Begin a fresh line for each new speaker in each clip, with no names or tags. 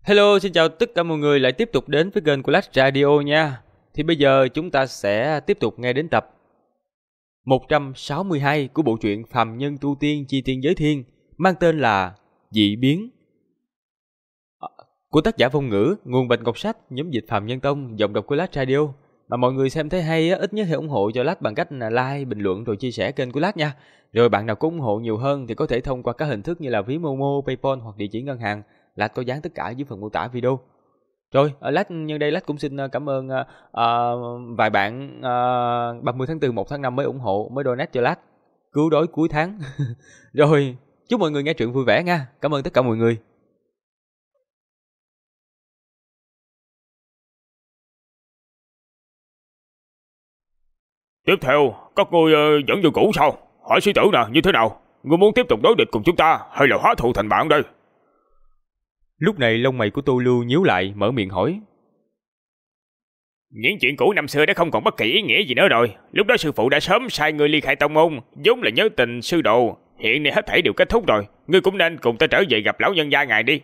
Hello, xin chào tất cả mọi người lại tiếp tục đến với kênh của Lách Radio nha. Thì bây giờ chúng ta sẽ tiếp tục nghe đến tập 162 của bộ truyện Phàm Nhân Tu Tiên Chi Tiên Giới Thiên mang tên là Dị Biến của tác giả Vong Ngữ, nguồn Bạch Ngọc Sách, nhóm dịch Phàm Nhân Tông, giọng đọc của Lách Radio. Mà mọi người xem thấy hay ít nhất hãy ủng hộ cho Lách bằng cách là like, bình luận rồi chia sẻ kênh của Lách nha. Rồi bạn nào có ủng hộ nhiều hơn thì có thể thông qua các hình thức như là ví Momo, PayPal hoặc địa chỉ ngân hàng. Lách có dán tất cả dưới phần mô tả video. Rồi, Lách nhân đây Lách cũng xin cảm ơn vài bạn 30 tháng 4, 1 tháng 5 mới ủng hộ, mới donate cho Lách. Cứu đói cuối tháng. Rồi, chúc mọi người nghe truyện vui vẻ nha. Cảm ơn tất cả mọi người.
Tiếp theo, các ngươi vẫn như cũ sao? Hỏi sư tử nè, như thế nào? Ngươi muốn tiếp tục đối địch cùng chúng ta hay là hóa thù thành bạn đây?
Lúc này lông mày của Tô Lưu nhíu lại, mở miệng hỏi.
Những chuyện cũ năm xưa đã không còn bất kỳ ý nghĩa gì nữa rồi. Lúc đó sư phụ đã sớm sai ngươi ly khai tông môn, vốn là nhớ tình sư đồ. Hiện nay hết thảy đều kết thúc rồi, ngươi cũng nên cùng ta trở về gặp lão nhân gia ngài đi.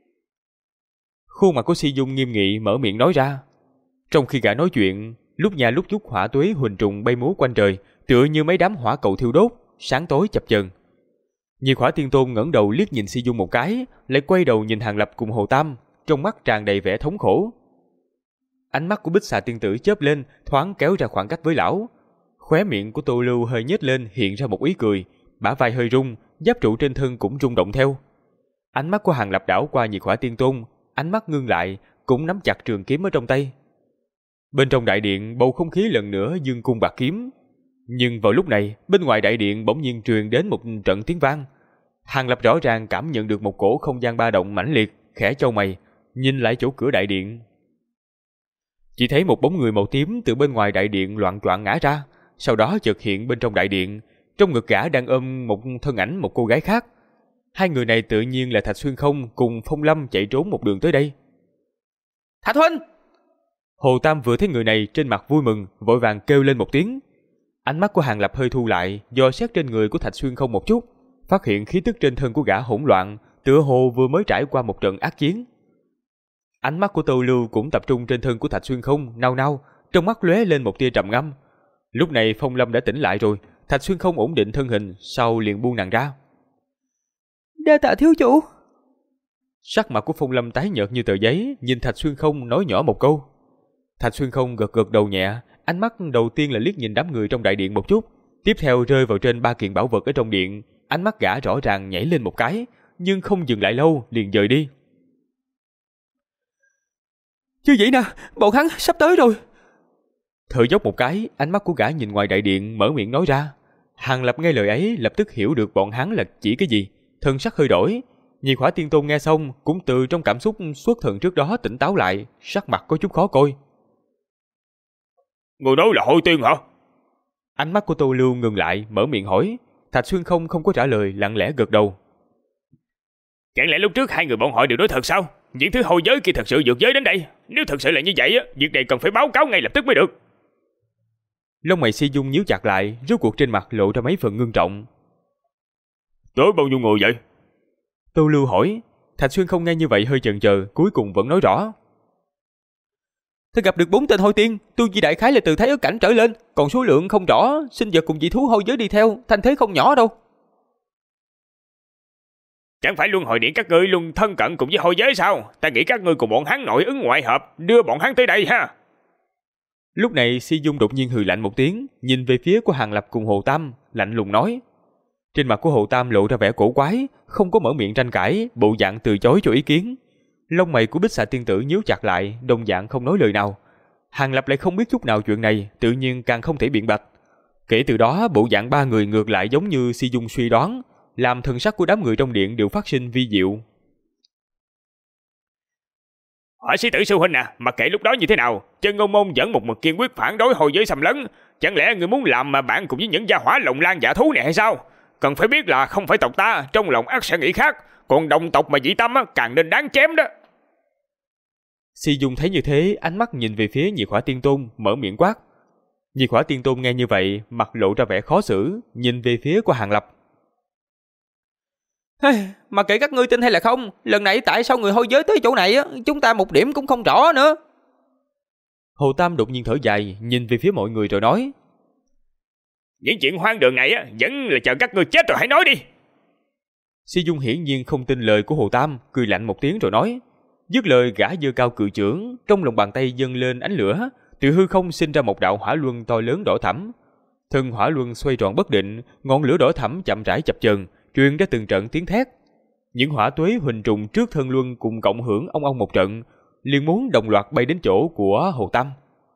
Khuôn mặt của Si Dung nghiêm nghị mở miệng nói ra. Trong khi gã nói chuyện, lúc nhà lúc chút hỏa tuế huỳnh trùng bay múa quanh trời, tựa như mấy đám hỏa cầu thiêu đốt, sáng tối chập chờn. Nhiệt Hỏa Tiên Tôn ngẩng đầu liếc nhìn Si Dung một cái, lại quay đầu nhìn Hàng Lập cùng Hồ Tam, trong mắt tràn đầy vẻ thống khổ. Ánh mắt của Bích Xà Tiên Tử chớp lên, thoáng kéo ra khoảng cách với lão. Khóe miệng của Tô Lưu hơi nhếch lên, hiện ra một ý cười, bả vai hơi rung, giáp trụ trên thân cũng rung động theo. Ánh mắt của Hàng Lập đảo qua Nhiệt Hỏa Tiên Tôn, ánh mắt ngưng lại, cũng nắm chặt trường kiếm ở trong tay. Bên trong đại điện, bầu không khí lần nữa dương cung bạc kiếm. Nhưng vào lúc này, bên ngoài đại điện bỗng nhiên truyền đến một trận tiếng vang. Hàng Lập rõ ràng cảm nhận được một cổ không gian ba động mãnh liệt, khẽ chau mày, nhìn lại chỗ cửa đại điện. Chỉ thấy một bóng người màu tím từ bên ngoài đại điện loạng choạng ngã ra, sau đó chợt hiện bên trong đại điện, trong ngực gã đang ôm một thân ảnh một cô gái khác. Hai người này tự nhiên là Thạch Xuyên Không cùng Phong Lâm chạy trốn một đường tới đây. Thạch huynh! Hồ Tam vừa thấy người này trên mặt vui mừng, vội vàng kêu lên một tiếng. Ánh mắt của Hàng Lập hơi thu lại, dò xét trên người của Thạch Xuyên Không một chút, phát hiện khí tức trên thân của gã hỗn loạn, tựa hồ vừa mới trải qua một trận ác chiến. Ánh mắt của Tô Lưu cũng tập trung trên thân của Thạch Xuyên Không, nao nao, trong mắt lóe lên một tia trầm ngâm. Lúc này Phong Lâm đã tỉnh lại rồi, Thạch Xuyên Không ổn định thân hình, sau liền buông nàng ra. Đa tạ thiếu chủ. Sắc mặt của Phong Lâm tái nhợt như tờ giấy, nhìn Thạch Xuyên Không nói nhỏ một câu. Thạch Xuyên Không gật gật đầu nhẹ, ánh mắt đầu tiên là liếc nhìn đám người trong đại điện một chút, tiếp theo rơi vào trên ba kiện bảo vật ở trong điện, ánh mắt gã rõ ràng nhảy lên một cái, nhưng không dừng lại lâu, liền rời đi. Chứ vậy nè, bọn hắn sắp tới rồi. Thở dốc một cái, ánh mắt của gã nhìn ngoài đại điện, mở miệng nói ra. Hàng Lập nghe lời ấy, lập tức hiểu được bọn hắn là chỉ cái gì, thân sắc hơi đổi. Nhiệt Hỏa Tiên Tôn nghe xong, cũng từ trong cảm xúc xuất thần trước đó tỉnh táo lại, sắc mặt có chút khó coi.
Người nói là Hôi Tiên hả?
Ánh mắt của Tô Lưu ngừng lại, mở miệng hỏi. Thạch Xuyên Không không có trả lời, lặng lẽ gật đầu.
Chẳng lẽ lúc trước hai người bọn họ đều nói thật sao? Những thứ hôi giới kia thật sự vượt giới đến đây. Nếu thật sự là như vậy, việc này cần phải báo cáo ngay lập tức mới được.
Lông mày Si Dung nhíu chặt lại, rốt cuộc trên mặt lộ ra mấy phần ngưng trọng.
Tới bao nhiêu người vậy?
Tô Lưu hỏi. Thạch Xuyên Không nghe như vậy hơi chần chờ, cuối cùng vẫn nói rõ. Tôi gặp được 4 tên hôi tiên, tu vi đại khái là từ Thái Ức cảnh trở lên, còn số lượng không rõ, sinh vật cùng dị thú hôi giới đi theo, thanh thế không nhỏ đâu.
Chẳng phải luân hồi điện các ngươi luôn thân cận cùng với hôi giới sao? Ta nghĩ các ngươi cùng bọn hắn nội ứng ngoại hợp, đưa bọn hắn tới đây ha.
Lúc này Si Dung đột nhiên hừ lạnh một tiếng, nhìn về phía của Hàng Lập cùng Hồ Tam, lạnh lùng nói. Trên mặt của Hồ Tam lộ ra vẻ cổ quái, không có mở miệng tranh cãi, bộ dạng từ chối cho ý kiến. Lông mày của Bích Xà Tiên Tử nhíu chặt lại, đồng dạng không nói lời nào. Hàng Lập lại không biết chút nào chuyện này, tự nhiên càng không thể biện bạch. Kể từ đó, bộ dạng ba người ngược lại giống như Si Dung suy đoán, làm thần sắc của đám người trong điện đều phát sinh vi diệu.
Hỏi sĩ tử sư huynh à, mặc kệ lúc đó như thế nào, Chân Ngôn Môn vẫn một mực kiên quyết phản đối hôi giới xâm lấn. Chẳng lẽ người muốn làm mà bạn cùng với những gia hỏa lồng lan dạ thú này hay sao? Cần phải biết là không phải tộc ta, trong lòng ắt sẽ nghĩ khác, còn đồng tộc mà dị tâm càng nên đáng chém đó.
Si Dung thấy như thế, ánh mắt nhìn về phía Nhiệt Hỏa Tiên Tôn, mở miệng quát. Nhiệt Hỏa Tiên Tôn nghe như vậy, mặt lộ ra vẻ khó xử, nhìn về phía của Hàng Lập.
Mà kể các ngươi tin hay là không, lần này tại sao người hôi giới tới chỗ này chúng ta một điểm cũng không rõ nữa.
Hồ Tam đột nhiên thở dài, nhìn về phía mọi người rồi nói:
Những chuyện hoang đường này vẫn là chờ các ngươi chết rồi hãy nói đi.
Si Dung hiển nhiên không tin lời của Hồ Tam, cười lạnh một tiếng rồi nói. Dứt lời, gã giơ cao cự chưởng, trong lòng bàn tay dâng lên ánh lửa, từ hư không sinh ra một đạo hỏa luân to lớn đỏ thẫm. Thân hỏa luân xoay tròn bất định, ngọn lửa đỏ thẫm chậm rãi chập chờn, truyền ra từng trận tiếng thét. Những hỏa tuế huỳnh trùng trước thân luân cùng cộng hưởng ong ong một trận, liền muốn đồng loạt bay đến chỗ của Hồ Tam.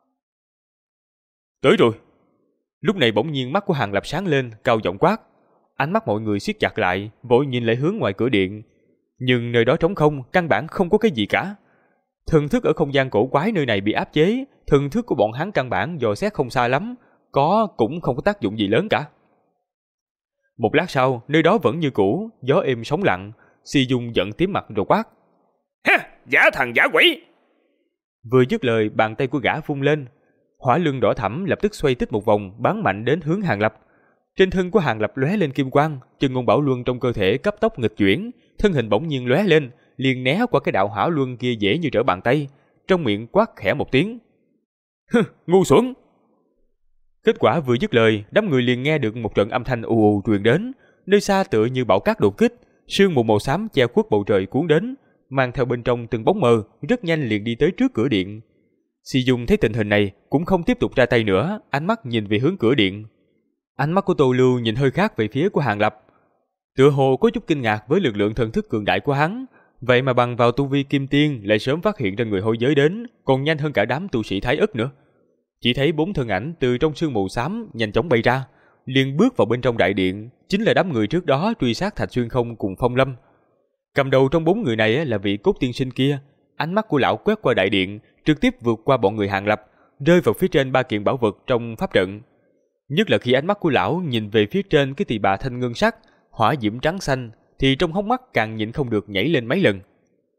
Tới rồi. Lúc này bỗng nhiên mắt của Hàng Lập sáng lên, cao giọng quát. Ánh mắt mọi người siết chặt lại, vội nhìn lại hướng ngoài cửa điện. Nhưng nơi đó trống không, căn bản không có cái gì cả. Thần thức ở không gian cổ quái nơi này bị áp chế, thần thức của bọn hắn căn bản dò xét không xa lắm, cũng không có tác dụng gì lớn cả. Một lát sau, nơi đó vẫn như cũ, gió êm sóng lặng. Si Dung giận tím mặt rồi quát.
Ha, giả thần giả quỷ!
Vừa dứt lời, bàn tay của gã vung lên, hỏa luân đỏ thẫm lập tức xoay tít một vòng, bắn mạnh đến hướng Hàng Lập. Trên thân của Hàng Lập lóe lên kim quang, chân ngôn bảo luân trong cơ thể cấp tốc nghịch chuyển, thân hình bỗng nhiên lóe lên, liền né qua cái đạo hỏa luân kia dễ như trở bàn tay, trong miệng quát khẽ một tiếng. Hừ, ngu xuẩn! Kết quả vừa dứt lời, đám người liền nghe được một trận âm thanh ù ù truyền đến, nơi xa tựa như bão cát đột kích, sương mù màu xám che khuất bầu trời cuốn đến, mang theo bên trong từng bóng mờ, rất nhanh liền đi tới trước cửa điện. Si Dung thấy tình hình này cũng không tiếp tục ra tay nữa, ánh mắt nhìn về hướng cửa điện. Ánh mắt của Tô Lưu nhìn hơi khác về phía của Hàng Lập, tựa hồ có chút kinh ngạc với lực lượng thần thức cường đại của hắn, vậy mà bằng vào tu vi kim tiên lại sớm phát hiện ra người hôi giới đến, còn nhanh hơn cả đám tu sĩ Thái Ức nữa. Chỉ thấy 4 thân ảnh từ trong sương mù xám nhanh chóng bay ra, liền bước vào bên trong đại điện, chính là đám người trước đó truy sát Thạch Xuyên Không cùng Phong Lâm. Cầm đầu trong 4 người này là vị Cốt tiên sinh kia, ánh mắt của lão quét qua đại điện, trực tiếp vượt qua bọn người Hàng Lập, rơi vào phía trên 3 kiện bảo vật trong pháp trận. Nhất là khi ánh mắt của lão nhìn về phía trên cái tỳ bà thanh ngân sắc, hỏa diễm trắng xanh, thì trong hốc mắt càng nhịn không được nhảy lên mấy lần.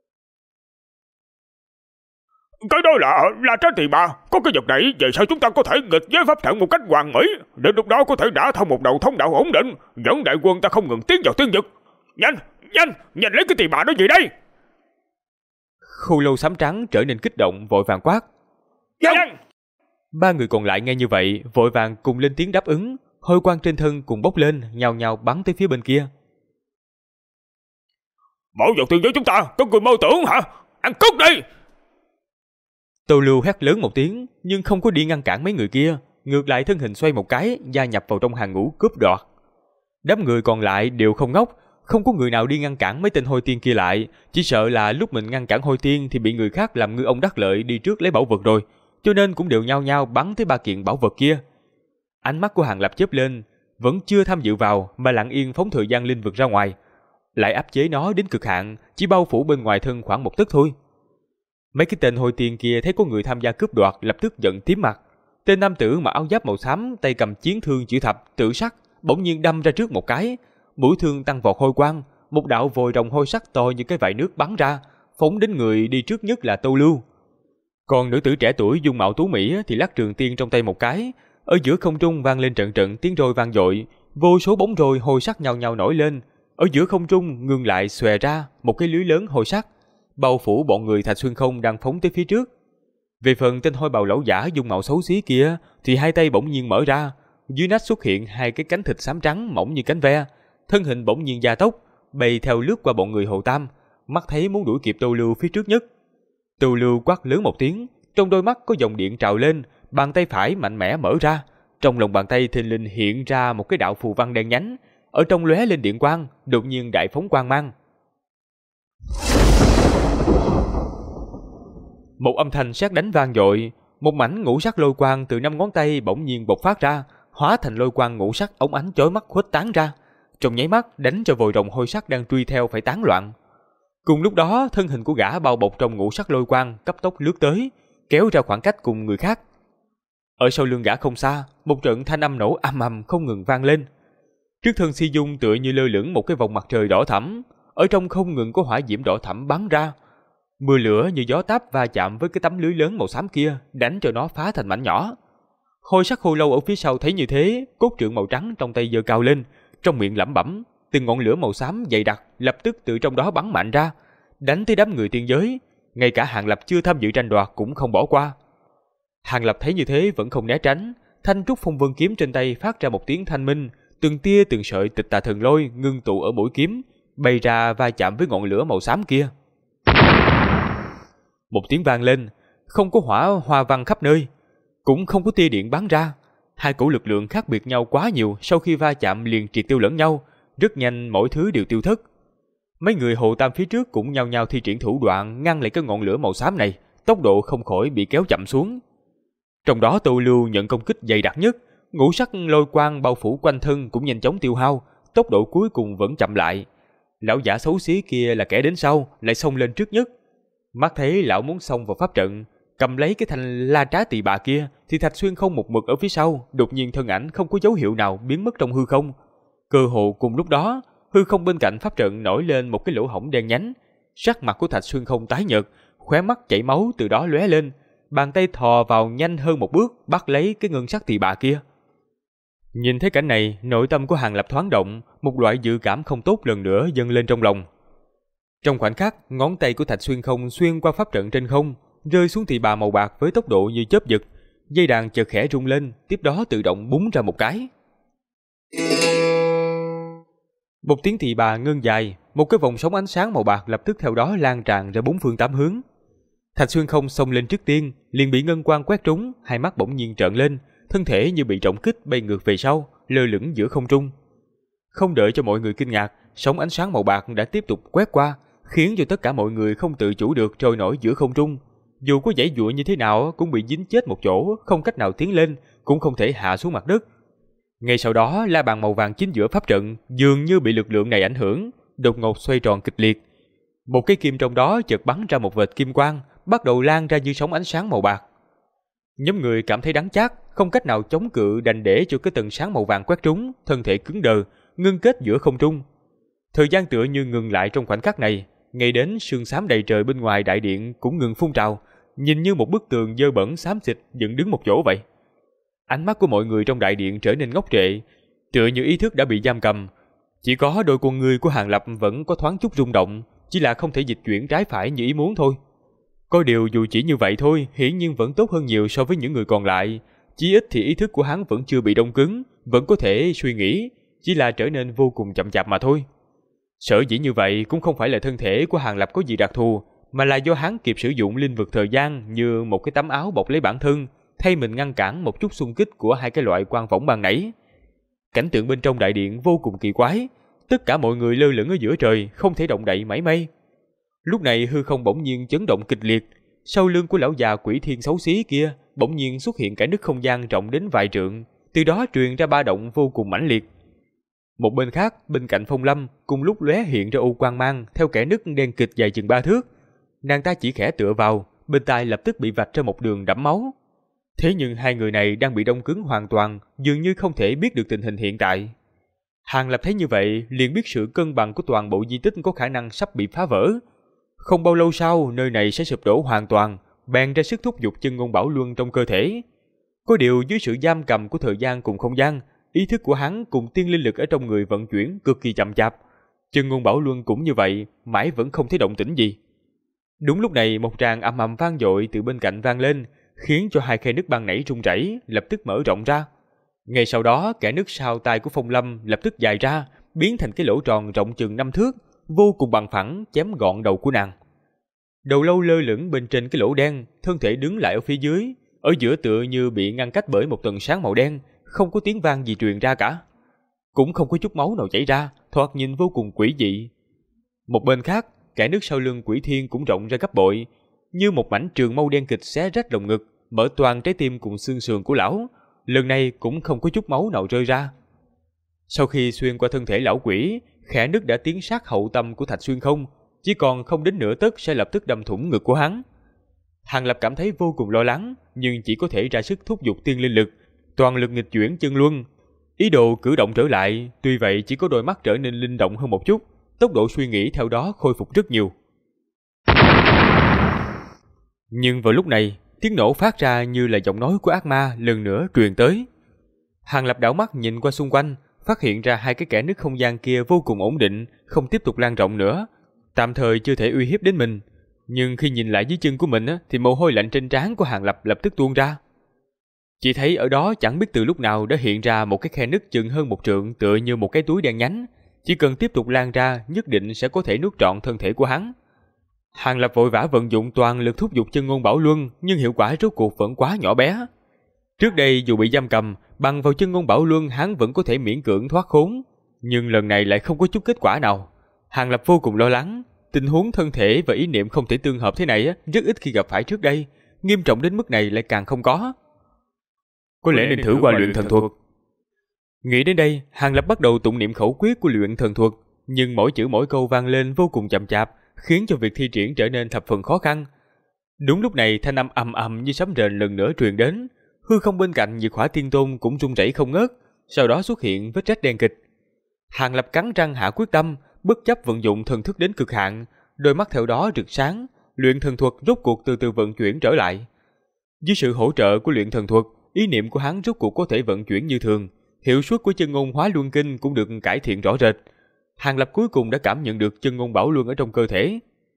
Cái đó là trái tỳ bà, có cái vật này về sao chúng ta có thể nghịch với pháp trận một cách hoàn mỹ, đến lúc đó có thể đã thông một đầu thông đạo ổn định, dẫn đại quân ta không ngừng tiến vào tiên vực. Nhanh lấy cái tỳ bà đó về đây.
Khô Lâu xám trắng trở nên kích động, vội vàng quát.
Nhanh!
3 người còn lại nghe như vậy, vội vàng cùng lên tiếng đáp ứng, hôi quang trên thân cùng bốc lên, nhào nhào bắn tới phía bên kia.
Bảo vật tiên giới chúng ta, có người mơ tưởng hả? Ăn cút đi!
Tô Lưu hét lớn một tiếng, nhưng không có đi ngăn cản mấy người kia, ngược lại thân hình xoay một cái, gia nhập vào trong hàng ngũ cướp đoạt. Đám người còn lại đều không ngốc, không có người nào đi ngăn cản mấy tên hôi tiên kia lại, chỉ sợ là lúc mình ngăn cản hôi tiên thì bị người khác làm ngư ông đắc lợi đi trước lấy bảo vật rồi, cho nên cũng đều nhao nhao bắn tới 3 kiện bảo vật kia. Ánh mắt của Hàng Lập chớp lên, vẫn chưa tham dự vào mà lặng yên phóng thời gian linh vực ra ngoài, lại áp chế nó đến cực hạn, chỉ bao phủ bên ngoài thân khoảng 1 tấc thôi. Mấy cái tên hôi tiên kia thấy có người tham gia cướp đoạt lập tức giận tím mặt. Tên nam tử mặc áo giáp màu xám, tay cầm chiến thương chữ thập tự sắc, bỗng nhiên đâm ra trước một cái, mũi thương tăng vọt hôi quang, một đạo vòi rồng hôi sắc to như cái vại nước bắn ra, phóng đến người đi trước nhất là Tô Lưu. Còn nữ tử trẻ tuổi dung mạo tú mỹ thì lắc trường tiên trong tay một cái, ở giữa không trung vang lên trận trận tiếng roi vang dội, vô số bóng roi hôi sắc nhào nhào nổi lên, ở giữa không trung ngưng lại xòe ra một cái lưới lớn hôi sắc, bao phủ bọn người Thạch Xuyên Không đang phóng tới phía trước. Về phần tên hôi bào lão giả dung mạo xấu xí kia thì hai tay bỗng nhiên mở ra, dưới nách xuất hiện 2 cái cánh thịt xám trắng mỏng như cánh ve, thân hình bỗng nhiên gia tốc, bay theo lướt qua bọn người Hồ Tam, mắt thấy muốn đuổi kịp Tô Lưu phía trước nhất. Tô Lưu quát lớn một tiếng, trong đôi mắt có dòng điện trào lên, bàn tay phải mạnh mẽ mở ra, trong lòng bàn tay thình lình hiện ra một cái đạo phù văn đen nhánh, ở trong lóe lên điện quang, đột nhiên đại phóng quang mang. Một âm thanh sét đánh vang dội, một mảnh ngũ sắc lôi quang từ 5 ngón tay bỗng nhiên bộc phát ra, hóa thành lôi quang ngũ sắc óng ánh chói mắt khuếch tán ra, trong nháy mắt đánh cho vòi rồng hôi sắc đang truy theo phải tán loạn. Cùng lúc đó, thân hình của gã bao bọc trong ngũ sắc lôi quang cấp tốc lướt tới, kéo ra khoảng cách cùng người khác. Ở sau lưng gã không xa, một trận thanh âm nổ ầm ầm không ngừng vang lên. Trước thân Si Dung tựa như lơ lửng một cái vòng mặt trời đỏ thẫm, ở trong không ngừng có hỏa diễm đỏ thẫm bắn ra. Mưa lửa như gió táp va chạm với cái tấm lưới lớn màu xám kia, đánh cho nó phá thành mảnh nhỏ. Hôi sắc khô lâu ở phía sau thấy như thế, cốt trượng màu trắng trong tay giơ cao lên, trong miệng lẩm bẩm: từng ngọn lửa màu xám dày đặc lập tức từ trong đó bắn mạnh ra, đánh tới đám người tiên giới. Ngay cả Hàng Lập chưa tham dự tranh đoạt cũng không bỏ qua. Hàng Lập thấy như thế vẫn không né tránh, thanh trúc phong vân kiếm trên tay phát ra một tiếng thanh minh, từng tia từng sợi tịch tà thần lôi ngưng tụ ở mũi kiếm, bay ra va chạm với ngọn lửa màu xám kia. Một tiếng vang lên, không có hỏa hoa văng khắp nơi, cũng không có tia điện bắn ra. Hai cổ lực lượng khác biệt nhau quá nhiều, sau khi va chạm liền triệt tiêu lẫn nhau, rất nhanh mỗi thứ đều tiêu thất. Mấy người hộ tam phía trước cũng nhao nhao thi triển thủ đoạn ngăn lại cái ngọn lửa màu xám này, tốc độ không khỏi bị kéo chậm xuống. Trong đó Tô Lưu nhận công kích dày đặc nhất, ngũ sắc lôi quang bao phủ quanh thân cũng nhanh chóng tiêu hao, tốc độ cuối cùng vẫn chậm lại. Lão giả xấu xí kia là kẻ đến sau, lại xông lên trước nhất. Mắt thấy lão muốn xông vào pháp trận, cầm lấy cái thanh la trá tỳ bà kia, thì Thạch Xuyên Không một mực ở phía sau, đột nhiên thân ảnh không có dấu hiệu nào biến mất trong hư không. Cơ hồ cùng lúc đó, hư không bên cạnh pháp trận nổi lên một cái lỗ hổng đen nhánh. Sắc mặt của Thạch Xuyên Không tái nhợt, khóe mắt chảy máu từ đó lóe lên, bàn tay thò vào nhanh hơn một bước, bắt lấy cái ngân sắc tỳ bà kia. Nhìn thấy cảnh này, nội tâm của Hàng Lập thoáng động, một loại dự cảm không tốt lần nữa dâng lên trong lòng. Trong khoảnh khắc, ngón tay của Thạch Xuyên Không xuyên qua pháp trận trên không, rơi xuống tỳ bà màu bạc với tốc độ như chớp giật. Dây đàn chợt khẽ rung lên, tiếp đó tự động búng ra một cái. Một tiếng tỳ bà ngân dài, một cái vòng sóng ánh sáng màu bạc lập tức theo đó lan tràn ra bốn phương tám hướng. Thạch Xuyên Không xông lên trước tiên, liền bị ngân quang quét trúng, hai mắt bỗng nhiên trợn lên, thân thể như bị trọng kích bay ngược về sau, lơ lửng giữa không trung. Không đợi cho mọi người kinh ngạc, sóng ánh sáng màu bạc đã tiếp tục quét qua, khiến cho tất cả mọi người không tự chủ được trôi nổi giữa không trung. Dù có giãy giụa như thế nào cũng bị dính chết một chỗ, không cách nào tiến lên, cũng không thể hạ xuống mặt đất. Ngay sau đó, la bàn màu vàng chính giữa pháp trận dường như bị lực lượng này ảnh hưởng, đột ngột xoay tròn kịch liệt. Một cái kim trong đó chợt bắn ra một vệt kim quang, bắt đầu lan ra như sóng ánh sáng màu bạc. Nhóm người cảm thấy đắng chát, không cách nào chống cự, đành để cho cái tầng sáng màu vàng quét trúng, thân thể cứng đờ, ngưng kết giữa không trung. Thời gian tựa như ngừng lại trong khoảnh khắc này, ngay đến sương xám đầy trời bên ngoài đại điện cũng ngừng phun trào, nhìn như một bức tường dơ bẩn xám xịt dựng đứng một chỗ vậy. Ánh mắt của mọi người trong đại điện trở nên ngốc trệ, tựa như ý thức đã bị giam cầm. Chỉ có đôi con người của Hàng Lập vẫn có thoáng chút rung động, chỉ là không thể dịch chuyển trái phải như ý muốn thôi. Có điều dù chỉ như vậy thôi, hiển nhiên vẫn tốt hơn nhiều so với những người còn lại. Chí ít thì ý thức của hắn vẫn chưa bị đông cứng, vẫn có thể suy nghĩ, chỉ là trở nên vô cùng chậm chạp mà thôi. Sở dĩ như vậy cũng không phải là thân thể của Hàng Lập có gì đặc thù, mà là do hắn kịp sử dụng linh vực thời gian như một cái tấm áo bọc lấy bản thân, thay mình ngăn cản một chút xung kích của hai cái loại quang võng ban nãy. Cảnh tượng bên trong đại điện vô cùng kỳ quái, tất cả mọi người lơ lửng ở giữa trời, không thể động đậy mảy may. Lúc này hư không bỗng nhiên chấn động kịch liệt, sau lưng của lão già quỷ thiên xấu xí kia bỗng nhiên xuất hiện cái nứt không gian rộng đến vài trượng, từ đó truyền ra ba động vô cùng mãnh liệt. Một bên khác, bên cạnh Phong Lâm cùng lúc lóe hiện ra u quang mang theo kẻ nứt đen kịch dài chừng 3 thước. Nàng ta chỉ khẽ tựa vào, bên tai lập tức bị vạch ra một đường đẫm máu. Thế nhưng hai người này đang bị đông cứng hoàn toàn, dường như không thể biết được tình hình hiện tại. Hàng Lập thấy như vậy, liền biết sự cân bằng của toàn bộ di tích có khả năng sắp bị phá vỡ. Không bao lâu sau, nơi này sẽ sụp đổ hoàn toàn, bèn ra sức thúc giục chân ngôn bảo luân trong cơ thể. Có điều dưới sự giam cầm của thời gian cùng không gian, ý thức của hắn cùng tiên linh lực ở trong người vận chuyển cực kỳ chậm chạp. Chân ngôn bảo luân cũng như vậy, mãi vẫn không thấy động tĩnh gì. Đúng lúc này, một tràng ầm ầm vang dội từ bên cạnh vang lên, khiến cho hai khe nứt ban nãy rung rẩy, lập tức mở rộng ra. Ngay sau đó, kẽ nứt sau tai của Phong Lâm lập tức dài ra, biến thành cái lỗ tròn rộng chừng 5 thước, vô cùng bằng phẳng chém gọn đầu của nàng. Đầu lâu lơ lửng bên trên cái lỗ đen, thân thể đứng lại ở phía dưới, ở giữa tựa như bị ngăn cách bởi một tầng sáng màu đen, không có tiếng vang gì truyền ra cả, cũng không có chút máu nào chảy ra, thoạt nhìn vô cùng quỷ dị. Một bên khác, kẽ nứt sau lưng Quỷ Thiên cũng rộng ra gấp bội, như một mảnh trường mâu đen kịch xé rách lồng ngực, mở toàn trái tim cùng xương sườn của lão. Lần này cũng không có chút máu nào rơi ra. Sau khi xuyên qua thân thể lão quỷ, kẽ nứt đã tiến sát hậu tâm của Thạch Xuyên Không, chỉ còn không đến nửa tấc sẽ lập tức đâm thủng ngực của hắn. Hàng Lập cảm thấy vô cùng lo lắng, nhưng chỉ có thể ra sức thúc giục tiên linh lực, toàn lực nghịch chuyển chân luân, ý đồ cử động trở lại. Tuy vậy chỉ có đôi mắt trở nên linh động hơn một chút, tốc độ suy nghĩ theo đó khôi phục rất nhiều. Nhưng vào lúc này, tiếng nổ phát ra như là giọng nói của ác ma lần nữa truyền tới. Hàng Lập đảo mắt nhìn qua xung quanh, phát hiện ra hai cái kẽ nứt không gian kia vô cùng ổn định, không tiếp tục lan rộng nữa, tạm thời chưa thể uy hiếp đến mình. Nhưng khi nhìn lại dưới chân của mình thì mồ hôi lạnh trên trán của Hàng Lập lập tức tuôn ra. Chỉ thấy ở đó chẳng biết từ lúc nào đã hiện ra một cái khe nứt chừng hơn 1 trượng, tựa như một cái túi đen nhánh, chỉ cần tiếp tục lan ra nhất định sẽ có thể nuốt trọn thân thể của hắn. Hàng Lập vội vã vận dụng toàn lực thúc giục chân ngôn bảo luân, nhưng hiệu quả rốt cuộc vẫn quá nhỏ bé. Trước đây dù bị giam cầm, bằng vào chân ngôn bảo luân hắn vẫn có thể miễn cưỡng thoát khốn, nhưng lần này lại không có chút kết quả nào. Hàng Lập vô cùng lo lắng, tình huống thân thể và ý niệm không thể tương hợp thế này rất ít khi gặp phải trước đây, nghiêm trọng đến mức này lại càng không có. Có lẽ nên thử qua luyện thần thuật. Nghĩ đến đây, Hàng Lập bắt đầu tụng niệm khẩu quyết của luyện thần thuật, nhưng mỗi chữ mỗi câu vang lên vô cùng chậm chạp, khiến cho việc thi triển trở nên thập phần khó khăn. Đúng lúc này, thanh âm ầm ầm như sấm rền lần nữa truyền đến, hư không bên cạnh Diệt Hỏa Tiên Tôn cũng rung rẩy không ngớt, sau đó xuất hiện vết rách đen kịch. Hàng Lập cắn răng hạ quyết tâm, bất chấp vận dụng thần thức đến cực hạn, đôi mắt theo đó rực sáng, luyện thần thuật rốt cuộc từ từ vận chuyển trở lại. Dưới sự hỗ trợ của luyện thần thuật, ý niệm của hắn rốt cuộc có thể vận chuyển như thường, hiệu suất của chân ngôn hóa luân kinh cũng được cải thiện rõ rệt. Hàng Lập cuối cùng đã cảm nhận được chân ngôn bảo luân ở trong cơ thể.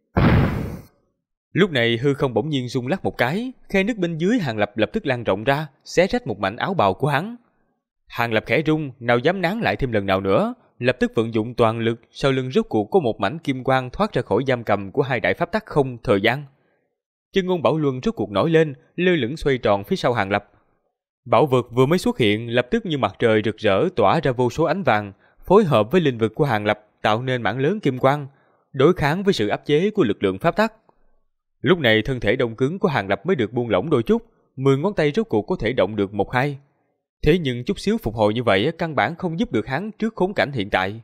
Lúc này hư không bỗng nhiên rung lắc một cái, khe nứt bên dưới Hàng Lập lập tức lan rộng ra, xé rách một mảnh áo bào của hắn. Hàng Lập khẽ rung, nào dám nán lại thêm lần nào nữa, lập tức vận dụng toàn lực, sau lưng rốt cuộc có một mảnh kim quang thoát ra khỏi giam cầm của hai đại pháp tắc không thời gian. Chân ngôn bảo luân rốt cuộc nổi lên, lơ lửng xoay tròn phía sau Hàng Lập. Bảo vật vừa mới xuất hiện, lập tức như mặt trời rực rỡ tỏa ra vô số ánh vàng, phối hợp với linh vực của Hàng Lập tạo nên mảng lớn kim quang, đối kháng với sự áp chế của lực lượng pháp tắc. Lúc này thân thể đông cứng của Hàng Lập mới được buông lỏng đôi chút, 10 ngón tay rốt cuộc có thể động được 1-2. Thế nhưng chút xíu phục hồi như vậy căn bản không giúp được hắn trước khốn cảnh hiện tại.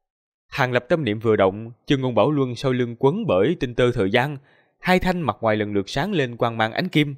Hàng Lập tâm niệm vừa động, chân ngôn bảo luân sau lưng quấn bởi tinh tơ thời gian, hai thanh mặt ngoài lần lượt sáng lên quang mang ánh kim.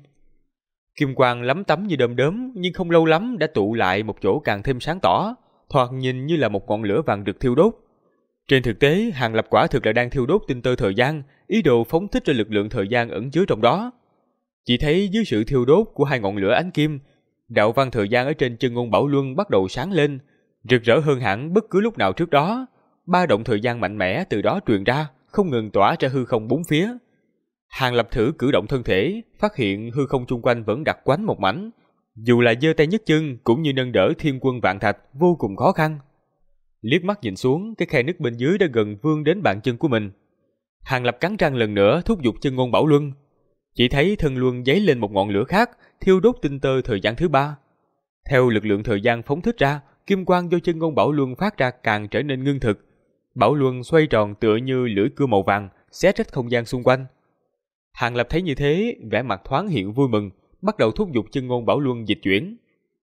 Kim quang lấm tấm như đom đóm, nhưng không lâu lắm đã tụ lại một chỗ càng thêm sáng tỏ, thoạt nhìn như là một ngọn lửa vàng rực thiêu đốt. Trên thực tế, Hàng Lập quả thực là đang thiêu đốt tinh tơ thời gian, ý đồ phóng thích ra lực lượng thời gian ẩn chứa trong đó. Chỉ thấy dưới sự thiêu đốt của hai ngọn lửa ánh kim, đạo văn thời gian ở trên chân ngôn bảo luân bắt đầu sáng lên, rực rỡ hơn hẳn bất cứ lúc nào trước đó. Ba động thời gian mạnh mẽ từ đó truyền ra, không ngừng tỏa ra hư không bốn phía. Hàng Lập thử cử động thân thể, phát hiện hư không chung quanh vẫn đặc quánh một mảnh, dù là giơ tay nhấc chân cũng như nâng đỡ thiên quân vạn thạch vô cùng khó khăn. Liếc mắt nhìn xuống, cái khe nứt bên dưới đã gần vươn đến bàn chân của mình. Hàng Lập cắn răng lần nữa thúc giục chân ngôn bảo luân. Chỉ thấy thân luân giấy lên một ngọn lửa khác, thiêu đốt tinh tơ thời gian thứ 3. Theo lực lượng thời gian phóng thích ra, kim quang do chân ngôn bảo luân phát ra càng trở nên ngưng thực. Bảo luân xoay tròn tựa như lưỡi cưa màu vàng, xé rách không gian xung quanh. Hàng Lập thấy như thế, vẻ mặt thoáng hiện vui mừng, bắt đầu thúc giục chân ngôn bảo luân dịch chuyển.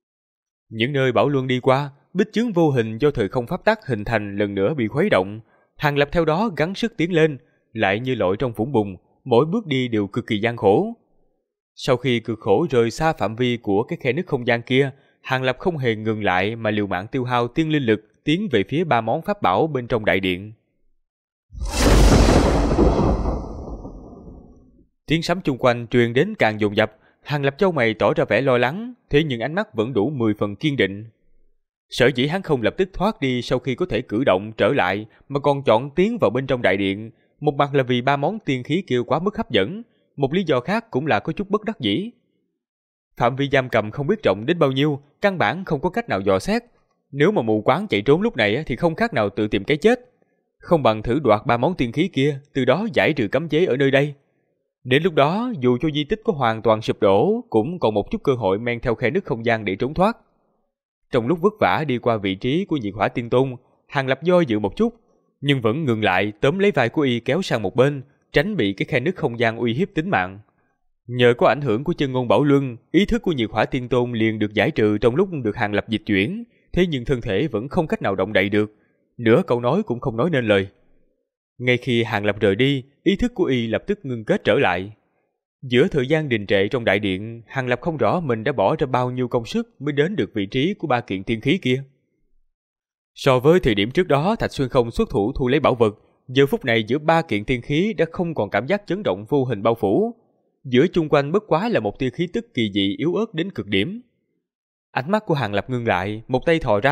Những nơi bảo luân đi qua, bích chướng vô hình do thời không pháp tắc hình thành lần nữa bị khuấy động. Hàng Lập theo đó gắng sức tiến lên, lại như lội trong vũng bùn, mỗi bước đi đều cực kỳ gian khổ. Sau khi cực khổ rời xa phạm vi của cái khe nứt không gian kia, Hàng Lập không hề ngừng lại mà liều mạng tiêu hao tiên linh lực, tiến về phía 3 món pháp bảo bên trong đại điện. Tiếng sấm chung quanh truyền đến càng dồn dập, Hàng Lập chau mày tỏ ra vẻ lo lắng, thế nhưng ánh mắt vẫn đủ 10 phần kiên định. Sở dĩ hắn không lập tức thoát đi sau khi có thể cử động trở lại, mà còn chọn tiến vào bên trong đại điện, một mặt là vì 3 món tiên khí kia quá mức hấp dẫn, một lý do khác cũng là có chút bất đắc dĩ. Phạm vi giam cầm không biết rộng đến bao nhiêu, căn bản không có cách nào dò xét. Nếu mà mù quáng chạy trốn lúc này thì không khác nào tự tìm cái chết. Không bằng thử đoạt 3 món tiên khí kia, từ đó giải trừ cấm chế ở nơi đây. Đến lúc đó, dù cho di tích có hoàn toàn sụp đổ, cũng còn một chút cơ hội men theo khe nứt không gian để trốn thoát. Trong lúc vất vả đi qua vị trí của Diệt Hỏa Tiên Tôn, Hàng Lập do dự một chút, nhưng vẫn ngừng lại tóm lấy vai của y kéo sang một bên, tránh bị cái khe nứt không gian uy hiếp tính mạng. Nhờ có ảnh hưởng của chân ngôn bảo luân, ý thức của Diệt Hỏa Tiên Tôn liền được giải trừ trong lúc được Hàng Lập dịch chuyển, thế nhưng thân thể vẫn không cách nào động đậy được, nửa câu nói cũng không nói nên lời. Ngay khi Hàng Lập rời đi, ý thức của y lập tức ngưng kết trở lại. Giữa thời gian đình trệ trong đại điện, Hàng Lập không rõ mình đã bỏ ra bao nhiêu công sức mới đến được vị trí của 3 kiện tiên khí kia. So với thời điểm trước đó Thạch Xuyên không xuất thủ thu lấy bảo vật, giờ phút này giữa 3 kiện tiên khí đã không còn cảm giác chấn động vô hình bao phủ. Giữa chung quanh bất quá là một tia khí tức kỳ dị yếu ớt đến cực điểm. Ánh mắt của Hàng Lập ngưng lại, một tay thò ra,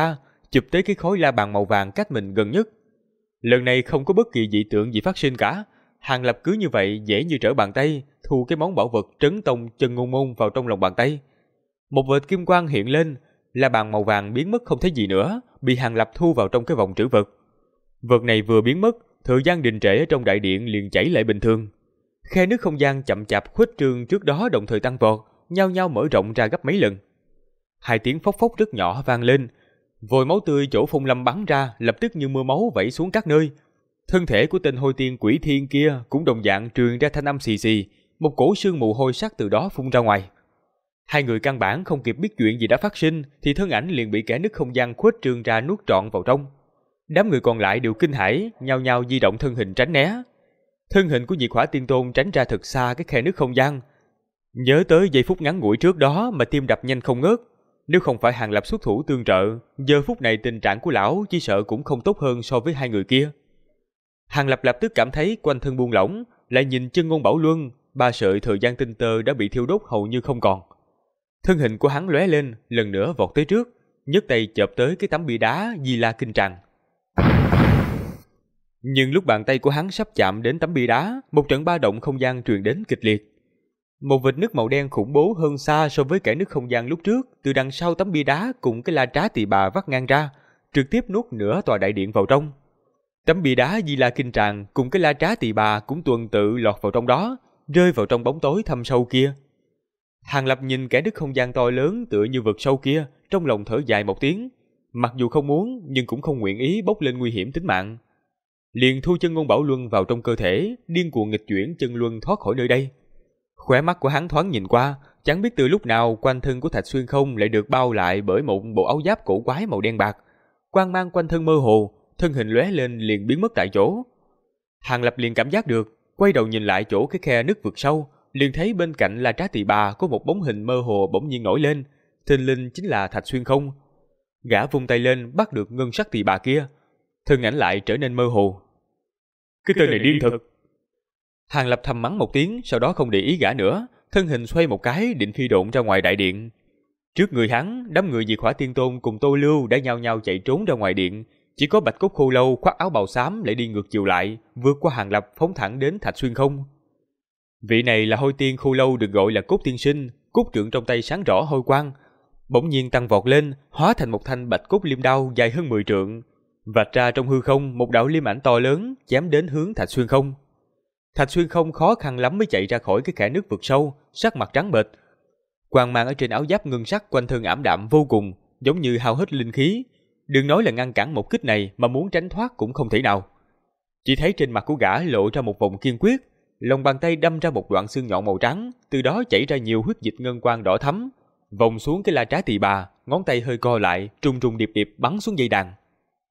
chụp tới cái khối la bàn màu vàng cách mình gần nhất. Lần này không có bất kỳ dị tượng gì phát sinh cả. Hàng Lập cứ như vậy dễ như trở bàn tay, thu cái món bảo vật trấn tông chân ngôn môn vào trong lòng bàn tay. Một vệt kim quang hiện lên, la bàn màu vàng biến mất không thấy gì nữa, bị Hàng Lập thu vào trong cái vòng trữ vật. Vật này vừa biến mất, thời gian đình trệ ở trong đại điện liền chảy lại bình thường. Khe nước không gian chậm chạp khuếch trương trước đó đồng thời tăng vọt, nhao nhao mở rộng ra gấp mấy lần. Hai tiếng phốc phốc rất nhỏ vang lên, vòi máu tươi chỗ Phong Lâm bắn ra lập tức như mưa máu vẩy xuống các nơi. Thân thể của tên hôi tiên quỷ thiên kia cũng đồng dạng truyền ra thanh âm xì xì, một cổ sương mù hôi sắc từ đó phun ra ngoài. Hai người căn bản không kịp biết chuyện gì đã phát sinh thì thân ảnh liền bị kẽ nứt không gian khuếch trương ra nuốt trọn vào trong. Đám người còn lại đều kinh hãi, nhao nhao di động thân hình tránh né. Thân hình của Diệt Hỏa Tiên Tôn tránh ra thật xa cái khe nứt không gian. Nhớ tới giây phút ngắn ngủi trước đó mà tim đập nhanh không ngớt. Nếu không phải Hàng Lập xuất thủ tương trợ, giờ phút này tình trạng của lão chỉ sợ cũng không tốt hơn so với hai người kia. Hàng Lập lập tức cảm thấy quanh thân buông lỏng, lại nhìn chân ngôn bảo luân, 3 sợi thời gian tinh tơ đã bị thiêu đốt hầu như không còn. Thân hình của hắn lóe lên, lần nữa vọt tới trước, nhấc tay chộp tới cái tấm bia đá Di La Kinh Tràng. Nhưng lúc bàn tay của hắn sắp chạm đến tấm bia đá, một trận ba động không gian truyền đến kịch liệt. Một vệt nước màu đen khủng bố hơn xa so với kẽ nước không gian lúc trước, từ đằng sau tấm bia đá cùng cái la trá tỳ bà vắt ngang ra, trực tiếp nuốt nửa tòa đại điện vào trong. Tấm bia đá Di La Kinh Tràng cùng cái la trá tỳ bà cũng tuần tự lọt vào trong đó, rơi vào trong bóng tối thâm sâu kia. Hàng Lập nhìn kẽ nước không gian to lớn tựa như vực sâu kia, trong lòng thở dài một tiếng, mặc dù không muốn nhưng cũng không nguyện ý bốc lên nguy hiểm tính mạng. Liền thu chân ngôn bảo luân vào trong cơ thể, điên cuồng nghịch chuyển chân luân thoát khỏi nơi đây. Khóe mắt của hắn thoáng nhìn qua, chẳng biết từ lúc nào quanh thân của Thạch Xuyên Không lại được bao lại bởi một bộ áo giáp cổ quái màu đen bạc. Quang mang quanh thân mơ hồ, thân hình lóe lên liền biến mất tại chỗ. Hàng Lập liền cảm giác được, quay đầu nhìn lại chỗ cái khe nứt vực sâu, liền thấy bên cạnh La Trá Tỳ Bà có một bóng hình mơ hồ bỗng nhiên nổi lên, thình lình chính là Thạch Xuyên Không. Gã vung tay lên bắt được ngân sắc tỳ bà kia, thân ảnh lại trở nên mơ hồ.
Cái tên này điên thật.
Hàng Lập thầm mắng một tiếng, sau đó không để ý gã nữa, thân hình xoay một cái định phi độn ra ngoài đại điện. Trước người hắn, đám người Diệt Hỏa Tiên Tôn cùng Tô Lưu đã nhao nhao chạy trốn ra ngoài điện, chỉ có Bạch Cốt Khô Lâu khoác áo bào xám lại đi ngược chiều lại, vượt qua Hàng Lập phóng thẳng đến Thạch Xuyên Không. Vị này là Hôi Tiên Khô Lâu được gọi là Cốt Tiên Sinh, cốt trượng trong tay sáng rõ hôi quang, bỗng nhiên tăng vọt lên, hóa thành một thanh bạch cốt liêm đao dài hơn 10 trượng, vạch ra trong hư không một đạo liêm ảnh to lớn chém đến hướng Thạch Xuyên Không. Thạch Xuyên Không khó khăn lắm mới chạy ra khỏi cái kẽ nước vực sâu, sắc mặt trắng bệch. Quang mang ở trên áo giáp ngân sắc quanh thân ảm đạm vô cùng, giống như hao hết linh khí. Đừng nói là ngăn cản một kích này mà muốn tránh thoát cũng không thể nào. Chỉ thấy trên mặt của gã lộ ra một vòng kiên quyết, lòng bàn tay đâm ra một đoạn xương nhọn màu trắng, từ đó chảy ra nhiều huyết dịch ngân quang đỏ thắm, vòng xuống cái la trá tỳ bà, ngón tay hơi co lại, trùng trùng điệp điệp bắn xuống dây đàn.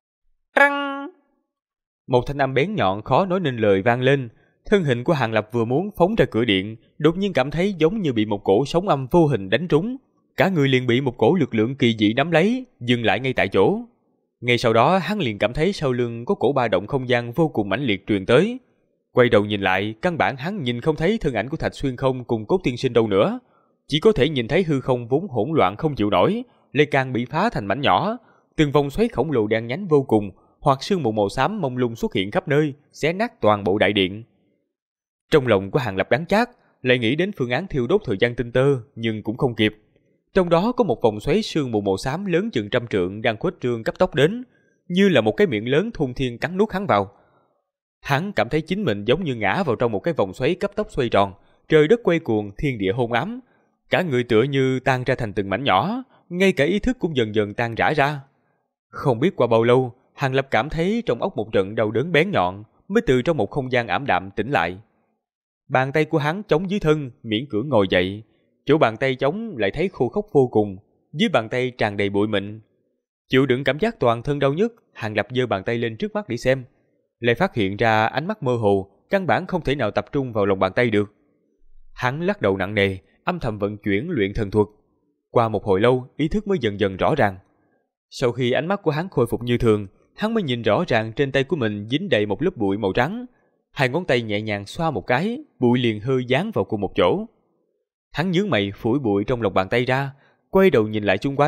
Răng!
Một thanh âm bén nhọn khó nói nên lời vang lên. Thân hình của Hàng Lập vừa muốn phóng ra cửa điện, đột nhiên cảm thấy giống như bị một cổ sóng âm vô hình đánh trúng, cả người liền bị một cổ lực lượng kỳ dị nắm lấy, dừng lại ngay tại chỗ. Ngay sau đó hắn liền cảm thấy sau lưng có cổ ba động không gian vô cùng mãnh liệt truyền tới. Quay đầu nhìn lại, căn bản hắn nhìn không thấy thân ảnh của Thạch Xuyên Không cùng Cốt Tiên Sinh đâu nữa, chỉ có thể nhìn thấy hư không vốn hỗn loạn không chịu nổi, lại càng bị phá thành mảnh nhỏ, từng vòng xoáy khổng lồ đen nhánh vô cùng, hoặc sương mù màu xám mông lung xuất hiện khắp nơi, xé nát toàn bộ đại điện. Trong lòng của Hàng Lập đắng chát, lại nghĩ đến phương án thiêu đốt thời gian tinh tơ, nhưng cũng không kịp. Trong đó có một vòng xoáy sương mù màu xám lớn chừng 100 trượng đang khuếch trương cấp tốc đến, như là một cái miệng lớn thôn thiên cắn nuốt hắn vào. Hắn cảm thấy chính mình giống như ngã vào trong một cái vòng xoáy cấp tốc xoay tròn, trời đất quay cuồng, thiên địa hôn ám, cả người tựa như tan ra thành từng mảnh nhỏ, ngay cả ý thức cũng dần dần tan rã ra. Không biết qua bao lâu, Hàng Lập cảm thấy trong óc một trận đau đớn bén nhọn, mới từ trong một không gian ảm đạm tỉnh lại. Bàn tay của hắn chống dưới thân, miễn cưỡng ngồi dậy, chỗ bàn tay chống lại thấy khô khốc vô cùng, dưới bàn tay tràn đầy bụi mịn. Chịu đựng cảm giác toàn thân đau nhức, Hàng Lập giơ bàn tay lên trước mắt để xem, lại phát hiện ra ánh mắt mơ hồ, căn bản không thể nào tập trung vào lòng bàn tay được. Hắn lắc đầu nặng nề, âm thầm vận chuyển luyện thần thuật. Qua một hồi lâu, ý thức mới dần dần rõ ràng. Sau khi ánh mắt của hắn khôi phục như thường, hắn mới nhìn rõ ràng trên tay của mình dính đầy một lớp bụi màu trắng. Hai ngón tay nhẹ nhàng xoa một cái, bụi liền hơi dán vào cùng một chỗ. Hắn nhướng mày phủi bụi trong lòng bàn tay ra, quay đầu nhìn lại xung quanh,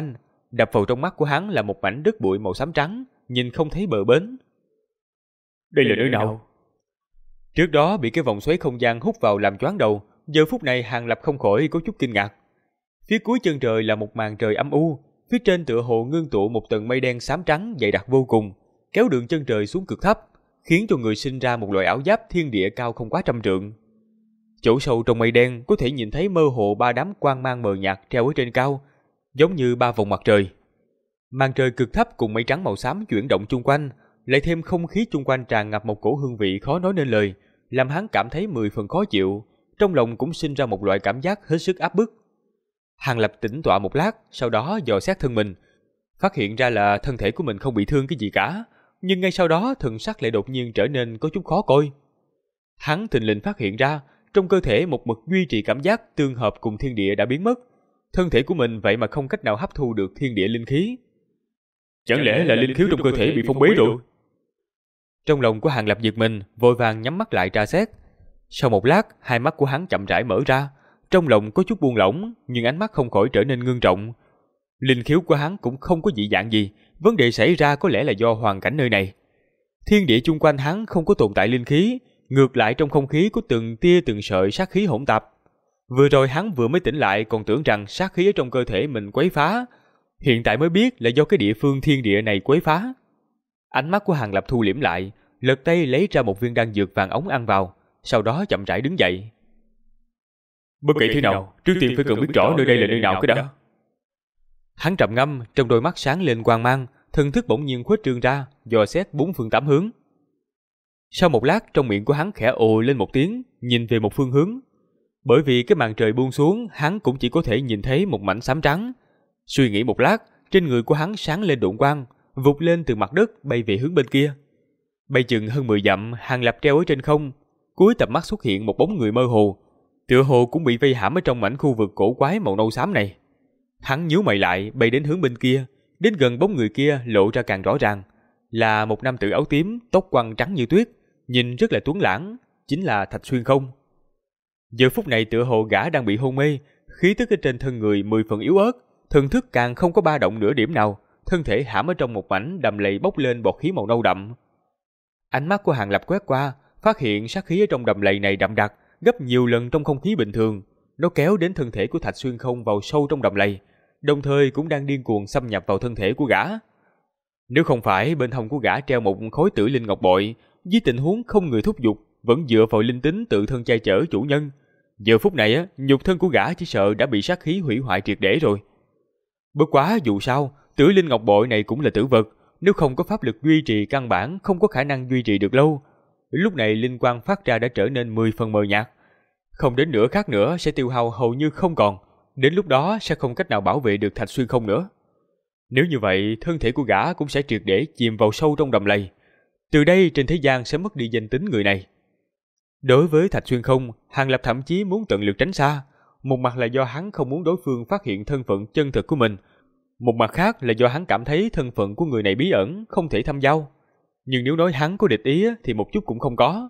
đập vào trong mắt của hắn là một mảnh đất bụi màu xám trắng, nhìn không thấy bờ bến. Đây là nơi nào? Trước đó bị cái vòng xoáy không gian hút vào làm choáng đầu, giờ phút này Hàng Lập không khỏi có chút kinh ngạc. Phía cuối chân trời là một màn trời âm u, phía trên tựa hồ ngưng tụ một tầng mây đen xám trắng dày đặc vô cùng, kéo đường chân trời xuống cực thấp, khiến cho người sinh ra một loại ảo giác thiên địa cao không quá 100 trượng. Chỗ sâu trong mây đen có thể nhìn thấy mơ hồ 3 đám quang mang mờ nhạt treo ở trên cao, giống như 3 vòng mặt trời. Màn trời cực thấp cùng mây trắng màu xám chuyển động chung quanh, lại thêm không khí chung quanh tràn ngập một cổ hương vị khó nói nên lời, làm hắn cảm thấy 10 phần khó chịu, trong lòng cũng sinh ra một loại cảm giác hết sức áp bức. Hàng Lập tĩnh tọa một lát, sau đó dò xét thân mình, phát hiện ra là thân thể của mình không bị thương cái gì cả, nhưng ngay sau đó thần sắc lại đột nhiên trở nên có chút khó coi. Hắn thình lình phát hiện ra, trong cơ thể một mực duy trì cảm giác tương hợp cùng thiên địa đã biến mất, thân thể của mình vậy mà không cách nào hấp thu được thiên địa linh khí. Chẳng lẽ là linh khiếu trong cơ thể bị phong bế rồi? Trong lòng của Hàng Lập giật mình, vội vàng nhắm mắt lại tra xét. Sau một lát, hai mắt của hắn chậm rãi mở ra, trong lòng có chút buông lỏng, nhưng ánh mắt không khỏi trở nên ngưng trọng. Linh khiếu của hắn cũng không có dị dạng gì, vấn đề xảy ra có lẽ là do hoàn cảnh nơi này. Thiên địa chung quanh hắn không có tồn tại linh khí, ngược lại trong không khí có từng tia từng sợi sát khí hỗn tạp. Vừa rồi hắn vừa mới tỉnh lại còn tưởng rằng sát khí ở trong cơ thể mình quấy phá, hiện tại mới biết là do cái địa phương thiên địa này quấy phá. Ánh mắt của Hàng Lập thu liễm lại, lật tay lấy ra một viên đan dược vàng ống ăn vào, sau đó chậm rãi đứng dậy. Bất kể thế nào, trước tiên phải cần biết rõ nơi đây là nơi nào cái đã. Hắn trầm ngâm, trong đôi mắt sáng lên quang mang, thần thức bỗng nhiên khuếch trương ra, dò xét 4 phương 8 hướng. Sau một lát, trong miệng của hắn khẽ ồ lên một tiếng, nhìn về một phương hướng. Bởi vì cái màn trời buông xuống, hắn cũng chỉ có thể nhìn thấy một mảnh xám trắng. Suy nghĩ một lát, trên người của hắn sáng lên độn quang, vụt lên từ mặt đất bay về hướng bên kia. Bay chừng hơn 10 dặm, Hàng Lập treo ở trên không, cuối tầm mắt xuất hiện một bóng người mơ hồ, tựa hồ cũng bị vây hãm ở trong mảnh khu vực cổ quái màu nâu xám này. Hắn nhíu mày lại, bay đến hướng bên kia, đến gần bóng người kia lộ ra càng rõ ràng, là một nam tử áo tím, tóc quăn trắng như tuyết, nhìn rất là tuấn lãng, chính là Thạch Xuyên Không. Giờ phút này tựa hồ gã đang bị hôn mê, khí tức ở trên thân người 10 phần yếu ớt, thần thức càng không có ba động nửa điểm nào, thân thể hãm ở trong một mảnh đầm lầy bốc lên bọt khí màu nâu đậm. Ánh mắt của Hàng Lập quét qua, phát hiện sát khí ở trong đầm lầy này đậm đặc, gấp nhiều lần trong không khí bình thường, nó kéo đến thân thể của Thạch Xuyên Không vào sâu trong đầm lầy, đồng thời cũng đang điên cuồng xâm nhập vào thân thể của gã. Nếu không phải bên hông của gã treo một khối tử linh ngọc bội, với tình huống không người thúc giục, vẫn dựa vào linh tính tự thân che chở chủ nhân, giờ phút này nhục thân của gã chỉ sợ đã bị sát khí hủy hoại triệt để rồi. Bất quá dù sao, tử linh ngọc bội này cũng là tử vật, nếu không có pháp lực duy trì căn bản không có khả năng duy trì được lâu. Lúc này linh quang phát ra đã trở nên 10 phần mờ nhạt, không đến nửa khắc nữa sẽ tiêu hao hầu như không còn, đến lúc đó sẽ không cách nào bảo vệ được Thạch Xuyên Không nữa. Nếu như vậy, thân thể của gã cũng sẽ triệt để chìm vào sâu trong đầm lầy. Từ đây trên thế gian sẽ mất đi danh tính người này. Đối với Thạch Xuyên Không, Hàng Lập thậm chí muốn tận lực tránh xa. Một mặt là do hắn không muốn đối phương phát hiện thân phận chân thực của mình, một mặt khác là do hắn cảm thấy thân phận của người này bí ẩn, không thể thăm giao. Nhưng nếu nói hắn có địch ý thì một chút cũng không có.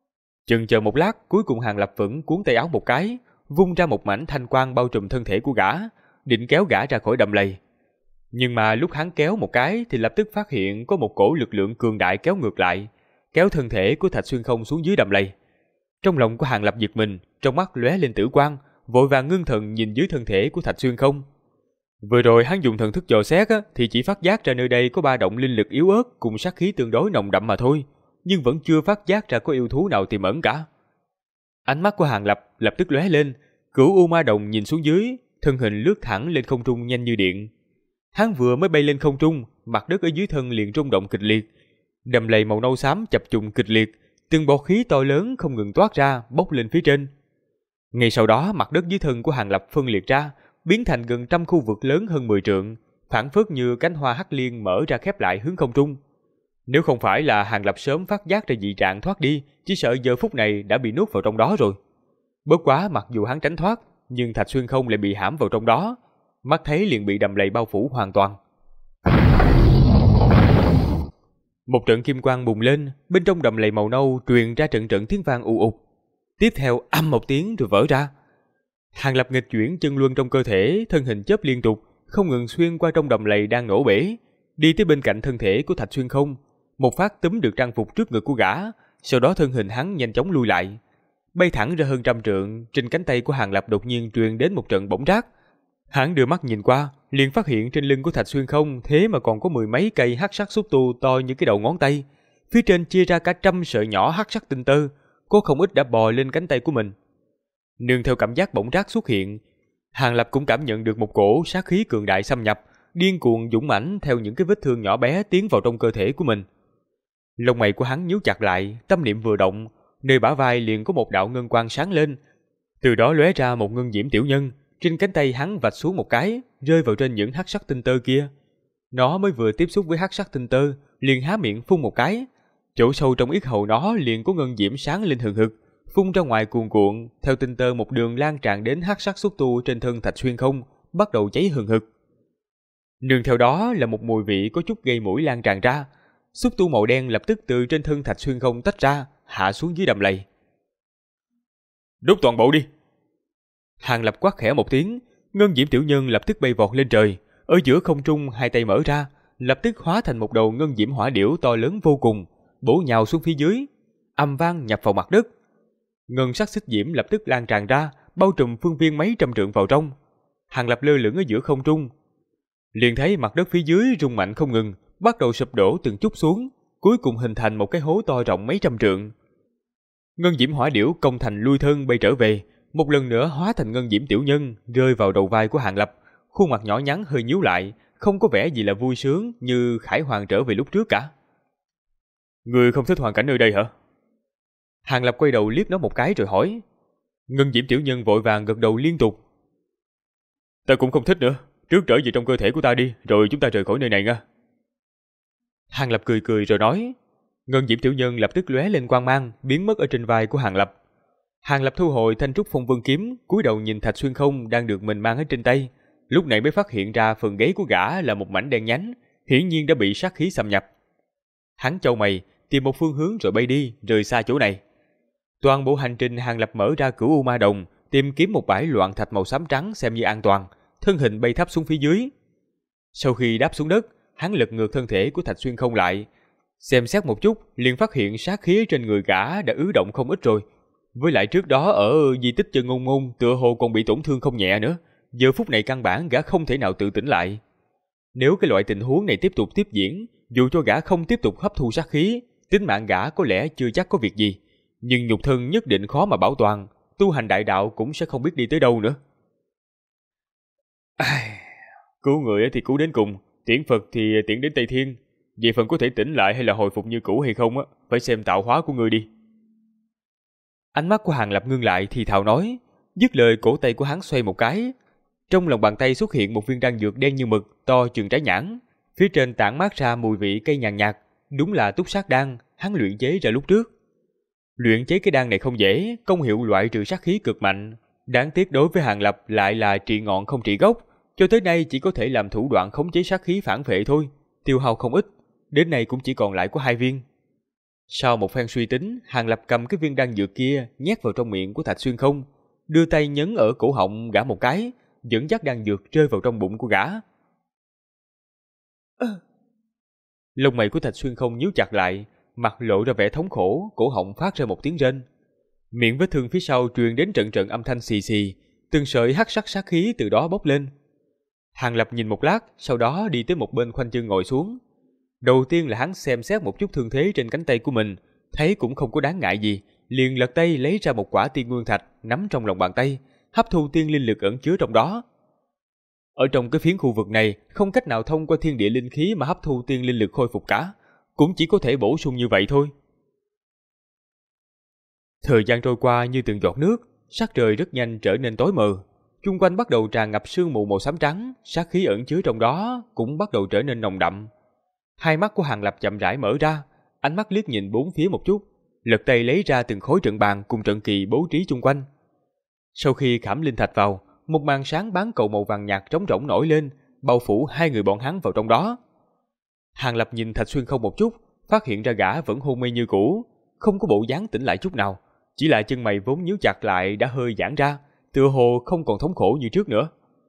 Chần chờ một lát, cuối cùng Hàng Lập vẫn cuốn tay áo một cái, vung ra một mảnh thanh quang bao trùm thân thể của gã, định kéo gã ra khỏi đầm lầy. Nhưng mà lúc hắn kéo một cái thì lập tức phát hiện có một cổ lực lượng cường đại kéo ngược lại, kéo thân thể của Thạch Xuyên Không xuống dưới đầm lầy. Trong lòng của Hàng Lập giật mình, trong mắt lóe lên tử quang, vội vàng ngưng thần nhìn dưới thân thể của Thạch Xuyên Không. Vừa rồi hắn dùng thần thức dò xét thì chỉ phát giác ra nơi đây có ba động linh lực yếu ớt cùng sát khí tương đối nồng đậm mà thôi, nhưng vẫn chưa phát giác ra có yêu thú nào tiềm ẩn cả. Ánh mắt của Hàng Lập lập tức lóe lên, Cửu U Ma Đồng nhìn xuống dưới, thân hình lướt thẳng lên không trung nhanh như điện. Hắn vừa mới bay lên không trung, mặt đất ở dưới thân liền rung động kịch liệt, đầm lầy màu nâu xám chập trùng kịch liệt, từng bọt khí to lớn không ngừng toát ra, bốc lên phía trên. Ngay sau đó, mặt đất dưới thân của Hàng Lập phân liệt ra, biến thành gần 100 khu vực lớn hơn 10 trượng, phảng phất như cánh hoa hắc liên mở ra khép lại hướng không trung. Nếu không phải là Hàng Lập sớm phát giác ra dị trạng thoát đi, chỉ sợ giờ phút này đã bị nuốt vào trong đó rồi. Bất quá mặc dù hắn tránh thoát, nhưng Thạch Xuyên Không lại bị hãm vào trong đó, mắt thấy liền bị đầm lầy bao phủ hoàn toàn. Một trận kim quang bùng lên, bên trong đầm lầy màu nâu truyền ra trận trận tiếng vang ù ục. Tiếp theo ầm một tiếng rồi vỡ ra. Hàng Lập nghịch chuyển chân luân trong cơ thể, thân hình chớp liên tục, không ngừng xuyên qua trong đầm lầy đang nổ bể, đi tới bên cạnh thân thể của Thạch Xuyên Không, một phát túm được trang phục trước ngực của gã, sau đó thân hình hắn nhanh chóng lui lại, bay thẳng ra hơn 100 trượng. Trên cánh tay của Hàn Lập đột nhiên truyền đến một trận bỗng rát. Hắn đưa mắt nhìn qua, liền phát hiện trên lưng của Thạch Xuyên Không thế mà còn có 10 mấy cây hắc sắc xúc tu to như cái đầu ngón tay, phía trên chia ra cả 100 sợi nhỏ hắc sắc tinh tơ, có không ít đã bò lên cánh tay của mình. Nương theo cảm giác bỗng rát xuất hiện, Hàn Lập cũng cảm nhận được một cổ sát khí cường đại xâm nhập, điên cuồng dũng mãnh theo những cái vết thương nhỏ bé tiến vào trong cơ thể của mình. Lông mày của hắn nhíu chặt lại, tâm niệm vừa động, nơi bả vai liền có một đạo ngân quang sáng lên, từ đó lóe ra một ngân diễm tiểu nhân. Trên cánh tay hắn vạch xuống một cái, rơi vào trên những hắc sắc tinh tơ kia. Nó mới vừa tiếp xúc với hắc sắc tinh tơ, liền há miệng phun một cái, chỗ sâu trong yết hầu nó liền có ngân diễm sáng lên hừng hực, phun ra ngoài cuồn cuộn, theo tinh tơ một đường lan tràn đến hắc sắc xúc tu trên thân Thạch Xuyên Không, bắt đầu cháy hừng hực. Nương theo đó là một mùi vị có chút gây mũi lan tràn ra, xúc tu màu đen lập tức từ trên thân Thạch Xuyên Không tách ra, hạ xuống dưới đầm lầy. Đốt toàn bộ đi! Hàn Lập quát khẽ một tiếng, ngân diễm tiểu nhân lập tức bay vọt lên trời, ở giữa không trung hai tay mở ra, lập tức hóa thành một đầu ngân diễm hỏa điểu to lớn vô cùng, bổ nhào xuống phía dưới, ầm vang nhập vào mặt đất. Ngân sắc xích diễm lập tức lan tràn ra, bao trùm phương viên mấy trăm trượng vào trong. Hàn Lập lơ lửng ở giữa không trung, liền thấy mặt đất phía dưới rung mạnh không ngừng, bắt đầu sụp đổ từng chút xuống, cuối cùng hình thành một cái hố to rộng mấy trăm trượng. Ngân diễm hỏa điểu công thành lui thân bay trở về, một lần nữa hóa thành ngân diễm tiểu nhân, rơi vào đầu vai của Hàn Lập, khuôn mặt nhỏ nhắn hơi nhíu lại, không có vẻ gì là vui sướng như Khải Hoàng trở về lúc trước cả. Ngươi không thích hoàn cảnh nơi đây hả? Hàn Lập quay đầu liếc nó một cái rồi hỏi. Ngân diễm tiểu nhân vội vàng gật đầu liên tục. Ta cũng không thích nữa, trước trở về trong cơ thể của ta đi, rồi chúng ta rời khỏi nơi này nha. Hàn Lập cười cười rồi nói. Ngân diễm tiểu nhân lập tức lóe lên quang mang, biến mất ở trên vai của Hàn Lập. Hàn Lập thu hồi thanh trúc phong vân kiếm, cúi đầu nhìn Thạch Xuyên Không đang được mình mang ở trên tay, lúc này mới phát hiện ra phần gáy của gã là một mảnh đen nhánh, hiển nhiên đã bị sát khí xâm nhập. Hắn chau mày, tìm một phương hướng rồi bay đi, rời xa chỗ này. Toàn bộ hành trình Hàn Lập mở ra Cửu U Ma Đồng, tìm kiếm một bãi loạn thạch màu xám trắng xem như an toàn, thân hình bay thấp xuống phía dưới. Sau khi đáp xuống đất, hắn lật ngược thân thể của Thạch Xuyên Không lại, xem xét một chút, liền phát hiện sát khí trên người gã đã ứ động không ít rồi. Với lại trước đó ở di tích Chân Ngôn Môn tựa hồ còn bị tổn thương không nhẹ nữa, giờ phút này căn bản gã không thể nào tự tỉnh lại. Nếu cái loại tình huống này tiếp tục tiếp diễn, dù cho gã không tiếp tục hấp thu sát khí, tính mạng gã có lẽ chưa chắc có việc gì, nhưng nhục thân nhất định khó mà bảo toàn, tu hành đại đạo cũng sẽ không biết đi tới đâu nữa. Cứu người thì cứu đến cùng, tiễn Phật thì tiễn đến Tây Thiên. Về phần có thể tỉnh lại hay là hồi phục như cũ hay không phải xem tạo hóa của ngươi đi. Ánh mắt của Hàn Lập ngưng lại thì thào nói, dứt lời cổ tay của hắn xoay một cái. Trong lòng bàn tay xuất hiện một viên đan dược đen như mực, to chừng trái nhãn, phía trên tản mát ra mùi vị cây nhàn nhạt, đúng là túc sát đan, hắn luyện chế ra lúc trước. Luyện chế cái đan này không dễ, công hiệu loại trừ sát khí cực mạnh, đáng tiếc đối với Hàn Lập lại là trị ngọn không trị gốc, cho tới nay chỉ có thể làm thủ đoạn khống chế sát khí phản vệ thôi, tiêu hao không ít, đến nay cũng chỉ còn lại có 2 viên. Sau một phen suy tính, Hàn Lập cầm cái viên đan dược kia nhét vào trong miệng của Thạch Xuyên Không, đưa tay nhấn ở cổ họng gã một cái, dẫn dắt đan dược rơi vào trong bụng của gã. Lông mày của Thạch Xuyên Không nhíu chặt lại, mặt lộ ra vẻ thống khổ, cổ họng phát ra một tiếng rên. Miệng vết thương phía sau truyền đến trận trận âm thanh xì xì, từng sợi hắc sắc sát khí từ đó bốc lên. Hàn Lập nhìn một lát, sau đó đi tới một bên khoanh chân ngồi xuống. Đầu tiên là hắn xem xét một chút thương thế trên cánh tay của mình, thấy cũng không có đáng ngại gì, liền lật tay lấy ra một quả tiên nguyên thạch nắm trong lòng bàn tay, hấp thu tiên linh lực ẩn chứa trong đó. Ở trong cái phiến khu vực này, không cách nào thông qua thiên địa linh khí mà hấp thu tiên linh lực khôi phục cả, cũng chỉ có thể bổ sung như vậy thôi. Thời gian trôi qua như từng giọt nước, sắc trời rất nhanh trở nên tối mờ, chung quanh bắt đầu tràn ngập sương mù màu xám trắng, sát khí ẩn chứa trong đó cũng bắt đầu trở nên nồng đậm. Hai mắt của Hàn Lập chậm rãi mở ra, ánh mắt liếc nhìn bốn phía một chút, lật tay lấy ra từng khối trận bàn cùng trận kỳ bố trí chung quanh. Sau khi khảm linh thạch vào, một màn sáng bán cầu màu vàng nhạt trống rỗng nổi lên, bao phủ hai người bọn hắn vào trong đó. Hàn Lập nhìn Thạch Xuyên Không một chút, phát hiện ra gã vẫn hôn mê như cũ, không có bộ dáng tỉnh lại chút nào, chỉ là chân mày vốn nhíu chặt lại đã hơi giãn ra, tựa hồ không còn thống khổ như trước nữa.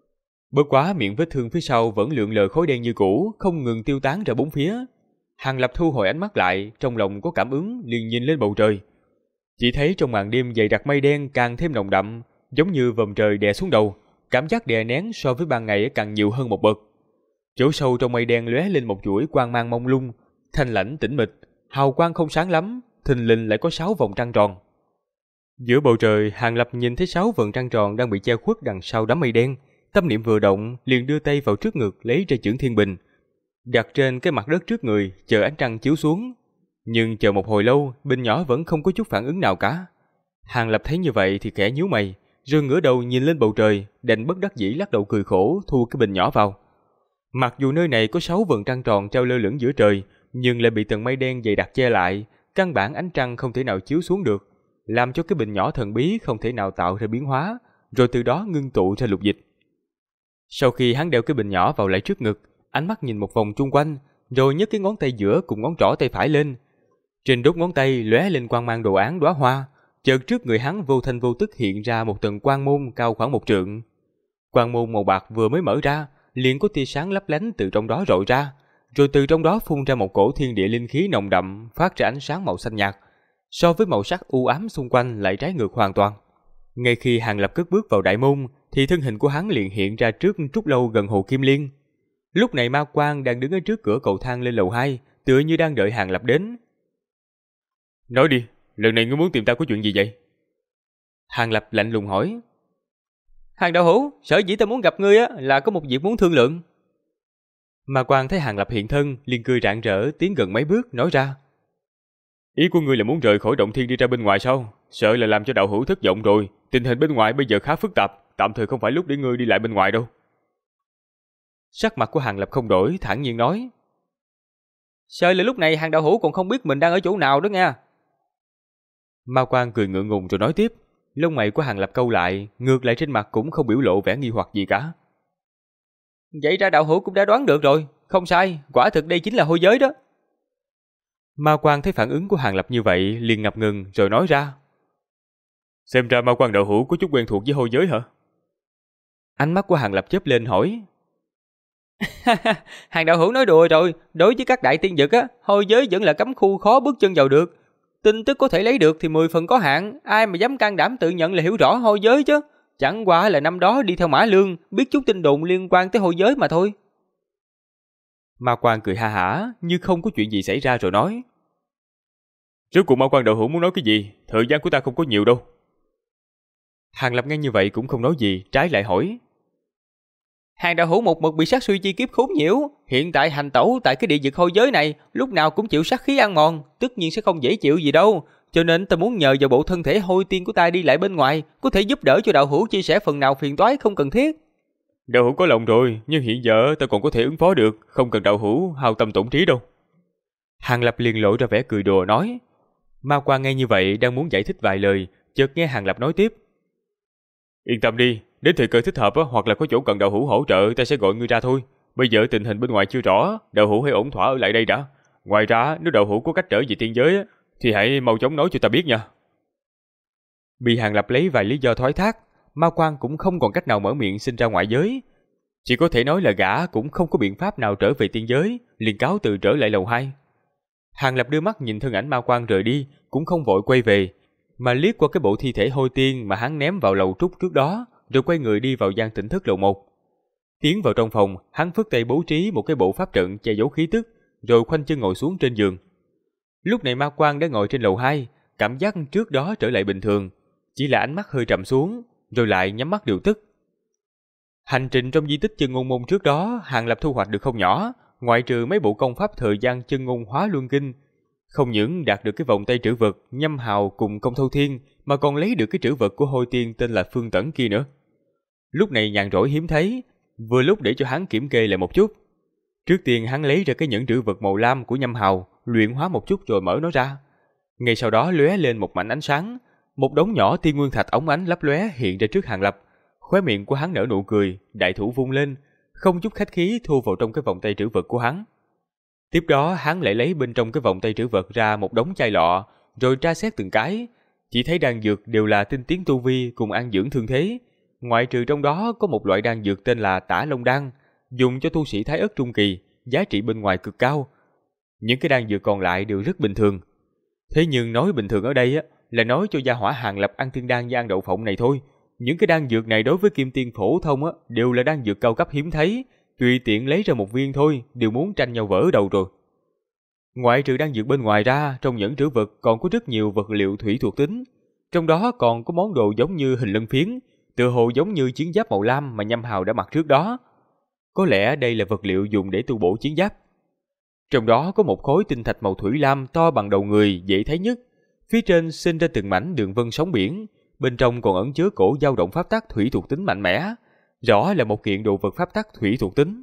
Bất quá miệng vết thương phía sau vẫn lượn lờ khói đen như cũ, không ngừng tiêu tán ra bốn phía. Hàng Lập thu hồi ánh mắt lại, trong lòng có cảm ứng, liền nhìn lên bầu trời. Chỉ thấy trong màn đêm dày đặc mây đen càng thêm nồng đậm, giống như vòm trời đè xuống đầu, cảm giác đè nén so với ban ngày càng nhiều hơn một bậc. Chỗ sâu trong mây đen lóe lên một chuỗi quang mang mông lung, thanh lãnh tĩnh mịch, hào quang không sáng lắm, thình lình lại có 6 vòng trăng tròn. Giữa bầu trời, Hàng Lập nhìn thấy 6 vầng trăng tròn đang bị che khuất đằng sau đám mây đen, tâm niệm vừa động, liền đưa tay vào trước ngực lấy ra chưởng thiên bình, đặt trên cái mặt đất trước người, chờ ánh trăng chiếu xuống. Nhưng chờ một hồi lâu, bình nhỏ vẫn không có chút phản ứng nào cả. Hàng Lập thấy như vậy thì khẽ nhíu mày, rồi ngửa đầu nhìn lên bầu trời, đành bất đắc dĩ lắc đầu cười khổ, thu cái bình nhỏ vào. Mặc dù nơi này có 6 vầng trăng tròn treo lơ lửng giữa trời, nhưng lại bị tầng mây đen dày đặc che lại, căn bản ánh trăng không thể nào chiếu xuống được, làm cho cái bình nhỏ thần bí không thể nào tạo ra biến hóa, rồi từ đó ngưng tụ ra lục dịch. Sau khi hắn đeo cái bình nhỏ vào lại trước ngực, ánh mắt nhìn một vòng chung quanh, rồi nhấc cái ngón tay giữa cùng ngón trỏ tay phải lên. Trên đốt ngón tay lóe lên quang mang đồ án đóa hoa, chợt trước người hắn vô thanh vô tức hiện ra một tầng quang môn cao khoảng 1 trượng. Quang môn màu bạc vừa mới mở ra, liền có tia sáng lấp lánh từ trong đó rọi ra, rồi từ trong đó phun ra một cổ thiên địa linh khí nồng đậm, phát ra ánh sáng màu xanh nhạt, so với màu sắc u ám xung quanh lại trái ngược hoàn toàn. Ngay khi Hàng Lập cất bước vào đại môn, thì thân hình của hắn liền hiện ra trước trúc lâu gần hồ Kim Liên. Lúc này Ma Quang đang đứng ở trước cửa cầu thang lên lầu 2, tựa như đang đợi Hàng Lập đến.
Nói đi, lần này ngươi muốn tìm ta có chuyện gì vậy?
Hàng Lập lạnh lùng hỏi.
Hàng đạo hữu, sở dĩ ta muốn gặp ngươi á là có một việc muốn thương lượng.
Ma Quang thấy Hàng Lập hiện thân, liền cười rạng rỡ, tiến gần mấy bước nói ra.
Ý của ngươi là muốn rời khỏi động thiên đi ra bên ngoài sao? Sợ là làm cho đạo hữu thất vọng rồi. Tình hình bên ngoài bây giờ khá phức tạp, tạm thời không phải lúc để ngươi đi lại bên ngoài đâu.
Sắc mặt của Hàng Lập không đổi, thản nhiên nói.
Sợ là lúc này Hàng đạo hữu còn không biết mình đang ở chỗ nào đó nha.
Ma Quang cười ngượng ngùng rồi nói tiếp. Lông mày của Hàng Lập câu lại, ngược lại trên mặt cũng không biểu lộ vẻ nghi hoặc gì cả.
Vậy ra đạo hữu cũng đã đoán được rồi, không sai, quả thực đây chính là hôi giới đó.
Ma Quang thấy phản ứng của Hàng Lập như vậy, liền ngập ngừng rồi nói ra.
Xem ra Ma Quang đạo hữu có chút quen thuộc với hôi giới hả?
Ánh mắt của Hàng Lập chớp lên hỏi.
Hàng đạo hữu nói đùa rồi, đối với các đại tiên dực á, hôi giới vẫn là cấm khu khó bước chân vào được. Tin tức có thể lấy được thì 10 phần có hạn, ai mà dám can đảm tự nhận là hiểu rõ hôi giới chứ. Chẳng qua là năm đó đi theo Mã Lương, biết chút tin đồn liên quan tới hôi giới mà thôi.
Ma Quang cười ha hả, như không có chuyện gì xảy ra rồi nói.
Rốt cuộc Ma Quang đạo hữu muốn nói cái gì? Thời gian của ta không có nhiều đâu.
Hàng Lập nghe như vậy cũng không nói gì, trái lại hỏi.
Hàng đạo hữu một mực bị sát suy chi kiếp khốn nhiễu, hiện tại hành tẩu tại cái địa vực hôi giới này, lúc nào cũng chịu sát khí ăn mòn, tất nhiên sẽ không dễ chịu gì đâu. Cho nên ta muốn nhờ vào bộ thân thể hôi tiên của ta đi lại bên ngoài, có thể giúp đỡ cho đạo hữu chia sẻ phần nào phiền toái không cần thiết.
Đạo hữu có lòng rồi, nhưng hiện giờ ta còn có thể ứng phó được, không cần đạo hữu hao tâm tổn trí đâu.
Hàng Lập liền lộ ra vẻ cười đùa nói. Ma Quang nghe như vậy đang muốn giải thích vài lời, chợt nghe Hàng Lập nói tiếp.
Yên tâm đi, đến thời cơ thích hợp hoặc là có chỗ cần đạo hữu hỗ trợ ta sẽ gọi ngươi ra thôi. Bây giờ tình hình bên ngoài chưa rõ, đạo hữu hãy ổn thỏa ở lại đây đã. Ngoài ra nếu đạo hữu có cách trở về tiên giới thì hãy mau chóng nói cho ta biết nha.
Bị Hàng Lập lấy vài lý do thoái thác, Ma Quang cũng không còn cách nào mở miệng xin ra ngoại giới. Chỉ có thể nói là gã cũng không có biện pháp nào trở về tiên giới, liền cáo từ trở lại lầu 2. Hàng Lập đưa mắt nhìn thân ảnh Ma Quang rời đi, cũng không vội quay về, mà liếc qua cái bộ thi thể hôi tiên mà hắn ném vào lầu trúc trước đó, rồi quay người đi vào gian tỉnh thức lầu 1. Tiến vào trong phòng, hắn phất tay bố trí một cái bộ pháp trận che giấu khí tức, rồi khoanh chân ngồi xuống trên giường. Lúc này Ma Quang đã ngồi trên lầu 2, cảm giác trước đó trở lại bình thường, chỉ là ánh mắt hơi trầm xuống, rồi lại nhắm mắt điều tức. Hành trình trong di tích Chân Ngôn Môn trước đó, Hàng Lập thu hoạch được không nhỏ, ngoại trừ mấy bộ công pháp thời gian Chân Ngôn Hóa Luân Kinh, không những đạt được cái vòng tay trữ vật Nhâm Hào cùng Công Thâu Thiên, mà còn lấy được cái trữ vật của hôi tiên tên là Phương Tẩn kia nữa. Lúc này nhàn rỗi hiếm thấy, vừa lúc để cho hắn kiểm kê lại một chút. Trước tiên hắn lấy ra cái nhẫn trữ vật màu lam của Nhâm Hào, luyện hóa một chút rồi mở nó ra. Ngay sau đó lóe lên một mảnh ánh sáng, một đống nhỏ tiên nguyên thạch óng ánh lấp lóe hiện ra trước Hàng Lập. Khóe miệng của hắn nở nụ cười, đại thủ vung lên, không chút khách khí thu vào trong cái vòng tay trữ vật của hắn. Tiếp đó hắn lại lấy bên trong cái vòng tay trữ vật ra một đống chai lọ, rồi tra xét từng cái, chỉ thấy đan dược đều là tinh tiến tu vi cùng an dưỡng thương thế, ngoại trừ trong đó có một loại đan dược tên là Tả Long đan, dùng cho tu sĩ Thái Ất trung kỳ, giá trị bên ngoài cực cao. Những cái đan dược còn lại đều rất bình thường. Thế nhưng nói bình thường ở đây á, là nói cho gia hỏa Hàng Lập ăn tiên đan với ăn đậu phộng này thôi. Những cái đan dược này đối với kim tiên phổ thông á, đều là đan dược cao cấp hiếm thấy, tùy tiện lấy ra một viên thôi, đều muốn tranh nhau vỡ đầu rồi. Ngoại trừ đan dược bên ngoài ra, trong nhẫn trữ vật còn có rất nhiều vật liệu thủy thuộc tính. Trong đó còn có món đồ giống như hình lân phiến, tựa hồ giống như chiến giáp màu lam mà Nhâm Hào đã mặc trước đó. Có lẽ đây là vật liệu dùng để tu bổ chiến giáp. Trong đó có một khối tinh thạch màu thủy lam to bằng đầu người, dễ thấy nhất. Phía trên sinh ra từng mảnh đường vân sóng biển, bên trong còn ẩn chứa cổ dao động pháp tắc thủy thuộc tính mạnh mẽ, rõ là một kiện đồ vật pháp tắc thủy thuộc tính.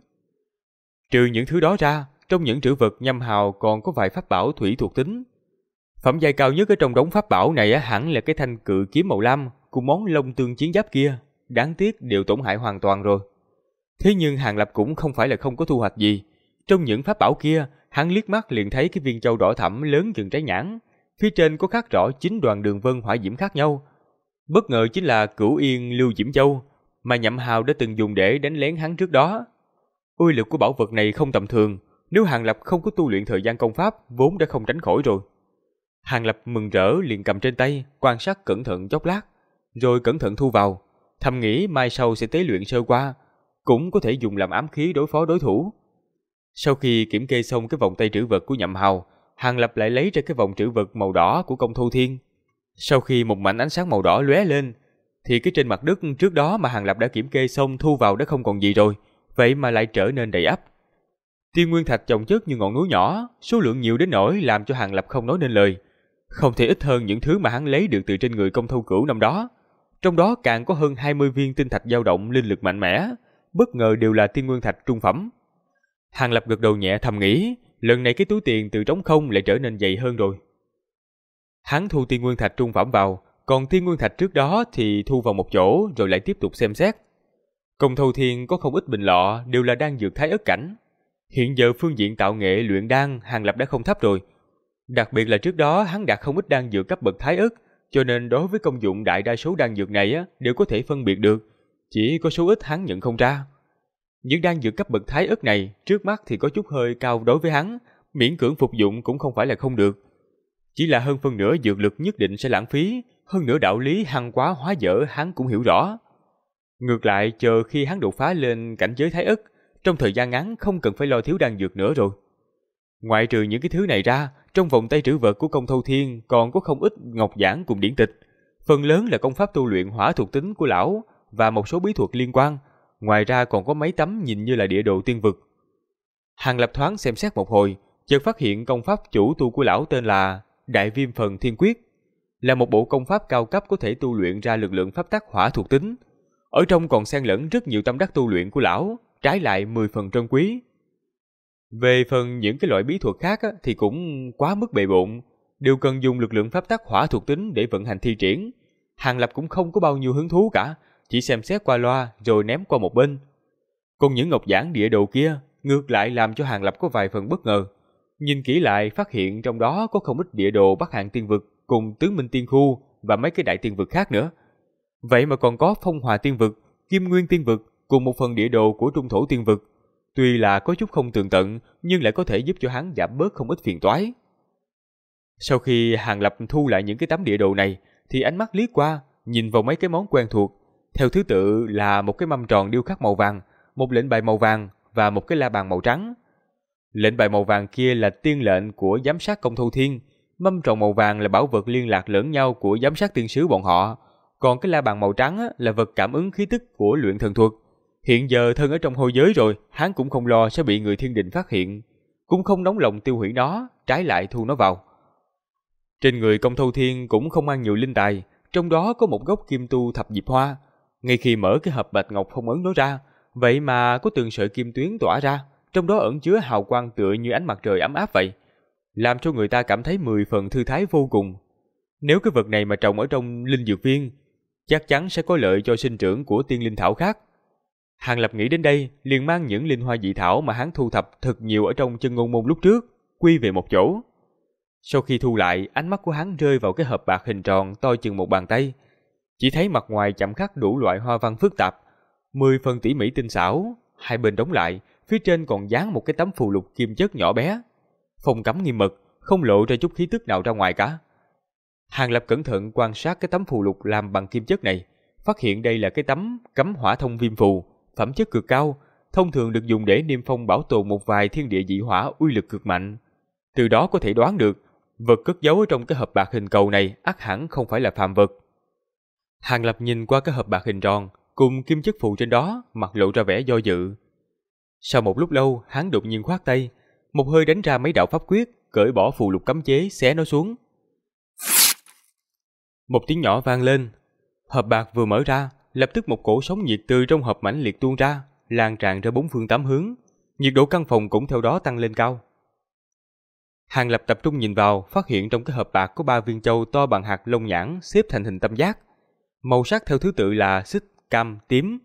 Trừ những thứ đó ra, trong những trữ vật Nhâm Hào còn có vài pháp bảo thủy thuộc tính. Phẩm giai cao nhất ở trong đống pháp bảo này hẳn là cái thanh cự kiếm màu lam cùng món long tương chiến giáp kia, đáng tiếc đều tổn hại hoàn toàn rồi. Thế nhưng Hàng Lập cũng không phải là không có thu hoạch gì. Trong những pháp bảo kia, hắn liếc mắt liền thấy cái viên châu đỏ thẫm lớn chừng trái nhãn, phía trên có khắc rõ 9 đoàn đường vân hỏa diễm khác nhau. Bất ngờ chính là Cửu Yên Lưu Diễm Châu mà Nhậm Hào đã từng dùng để đánh lén hắn trước đó. Uy lực của bảo vật này không tầm thường, nếu Hàng Lập không có tu luyện thời gian công pháp vốn đã không tránh khỏi rồi. Hàng Lập mừng rỡ liền cầm trên tay, quan sát cẩn thận chốc lát, rồi cẩn thận thu vào, thầm nghĩ mai sau sẽ tế luyện sơ qua, cũng có thể dùng làm ám khí đối phó đối thủ. Sau khi kiểm kê xong cái vòng tay trữ vật của Nhậm Hào, Hàng Lập lại lấy ra cái vòng trữ vật màu đỏ của Công Thâu Thiên. Sau khi một mảnh ánh sáng màu đỏ lóe lên, thì cái trên mặt đất trước đó mà Hàng Lập đã kiểm kê xong thu vào đã không còn gì rồi, vậy mà lại trở nên đầy ắp. Tiên nguyên thạch chồng chất như ngọn núi nhỏ, số lượng nhiều đến nỗi làm cho Hàng Lập không nói nên lời. Không thể ít hơn những thứ mà hắn lấy được từ trên người Công Thâu Cửu năm đó. Trong đó càng có hơn 20 viên tinh thạch dao động linh lực mạnh mẽ, bất ngờ đều là tiên nguyên thạch trung phẩm. Hàng Lập gật đầu nhẹ thầm nghĩ, lần này cái túi tiền từ trống không lại trở nên dày hơn rồi. Hắn thu tiên nguyên thạch trung phẩm vào, còn tiên nguyên thạch trước đó thì thu vào một chỗ rồi lại tiếp tục xem xét. Công Thâu Thiên có không ít bình lọ đều là đan dược thái ất cảnh. Hiện giờ phương diện tạo nghệ luyện đan Hàng Lập đã không thấp rồi. Đặc biệt là trước đó hắn đạt không ít đan dược cấp bậc thái ất, cho nên đối với công dụng đại đa số đan dược này đều có thể phân biệt được, chỉ có số ít hắn nhận không ra. Những đan dược cấp bậc thái ất này trước mắt thì có chút hơi cao đối với hắn, miễn cưỡng phục dụng cũng không phải là không được. Chỉ là hơn phân nửa dược lực nhất định sẽ lãng phí, hơn nữa đạo lý hăng quá hóa dở hắn cũng hiểu rõ. Ngược lại chờ khi hắn đột phá lên cảnh giới thái ất, trong thời gian ngắn không cần phải lo thiếu đan dược nữa rồi. Ngoại trừ những cái thứ này ra, trong vòng tay trữ vật của Công Thâu Thiên còn có không ít ngọc giản cùng điển tịch. Phần lớn là công pháp tu luyện hỏa thuộc tính của lão và một số bí thuật liên quan. Ngoài ra còn có mấy tấm nhìn như là địa đồ tiên vực. Hàng Lập thoáng xem xét một hồi, chợt phát hiện công pháp chủ tu của lão tên là Đại Viêm Phần Thiên Quyết, là một bộ công pháp cao cấp có thể tu luyện ra lực lượng pháp tắc hỏa thuộc tính. Ở trong còn xen lẫn rất nhiều tâm đắc tu luyện của lão, trái lại 10 phần trân quý. Về phần những cái loại bí thuật khác thì cũng quá mức bề bộn, đều cần dùng lực lượng pháp tắc hỏa thuộc tính để vận hành thi triển. Hàng Lập cũng không có bao nhiêu hứng thú cả, chỉ xem xét qua loa rồi ném qua một bên. Còn những ngọc giản địa đồ kia ngược lại làm cho Hàng Lập có vài phần bất ngờ. Nhìn kỹ lại phát hiện trong đó có không ít địa đồ Bắc Hàn Tiên Vực cùng Tứ Minh Tiên Khu và mấy cái đại tiên vực khác nữa. Vậy mà còn có Phong Hòa Tiên Vực, Kim Nguyên Tiên Vực cùng một phần địa đồ của Trung Thổ Tiên Vực. Tuy là có chút không tường tận nhưng lại có thể giúp cho hắn giảm bớt không ít phiền toái. Sau khi Hàng Lập thu lại những cái tấm địa đồ này thì ánh mắt liếc qua, nhìn vào mấy cái món quen thuộc. Theo thứ tự là một cái mâm tròn điêu khắc màu vàng, một lệnh bài màu vàng và một cái la bàn màu trắng. Lệnh bài màu vàng kia là tiên lệnh của giám sát Công Thâu Thiên, mâm tròn màu vàng là bảo vật liên lạc lẫn nhau của giám sát tiên sứ bọn họ, còn cái la bàn màu trắng là vật cảm ứng khí tức của luyện thần thuật. Hiện giờ thân ở trong hôi giới rồi, hắn cũng không lo sẽ bị người thiên đình phát hiện, cũng không nóng lòng tiêu hủy nó, trái lại thu nó vào. Trên người Công Thâu Thiên cũng không mang nhiều linh tài, trong đó có một gốc kim tu thập diệp hoa. Ngay khi mở cái hộp bạch ngọc phong ấn đó ra, vậy mà có từng sợi kim tuyến tỏa ra, trong đó ẩn chứa hào quang tựa như ánh mặt trời ấm áp vậy, làm cho người ta cảm thấy 10 phần thư thái vô cùng. Nếu cái vật này mà trồng ở trong linh dược viên, chắc chắn sẽ có lợi cho sinh trưởng của tiên linh thảo khác. Hàng Lập nghĩ đến đây, liền mang những linh hoa dị thảo mà hắn thu thập thật nhiều ở trong Chân Ngôn Môn lúc trước, quy về một chỗ. Sau khi thu lại, ánh mắt của hắn rơi vào cái hộp bạc hình tròn to chừng một bàn tay. Chỉ thấy mặt ngoài chạm khắc đủ loại hoa văn phức tạp, 10 phần tỉ mỉ tinh xảo, hai bên đóng lại, phía trên còn dán một cái tấm phù lục kim chất nhỏ bé. Phong cấm nghiêm mật, không lộ ra chút khí tức nào ra ngoài cả. Hàng Lập cẩn thận quan sát cái tấm phù lục làm bằng kim chất này, phát hiện đây là cái tấm cấm hỏa thông viêm phù, phẩm chất cực cao, thông thường được dùng để niêm phong bảo tồn một vài thiên địa dị hỏa uy lực cực mạnh. Từ đó có thể đoán được, vật cất giấu ở trong cái hộp bạc hình cầu này ắt hẳn không phải là phàm vật. Hàng Lập nhìn qua cái hộp bạc hình tròn cùng kim chất phù trên đó, mặt lộ ra vẻ do dự. Sau một lúc lâu, hắn đột nhiên khoát tay, một hơi đánh ra mấy đạo pháp quyết, cởi bỏ phù lục cấm chế, xé nó xuống. Một tiếng nhỏ vang lên, hộp bạc vừa mở ra, lập tức một cổ sóng nhiệt từ trong hộp mãnh liệt tuôn ra, lan tràn ra bốn phương tám hướng, nhiệt độ căn phòng cũng theo đó tăng lên cao. Hàng Lập tập trung nhìn vào, phát hiện trong cái hộp bạc có 3 viên châu to bằng hạt lông nhãn xếp thành hình tam giác, màu sắc theo thứ tự là xích, cam, tím.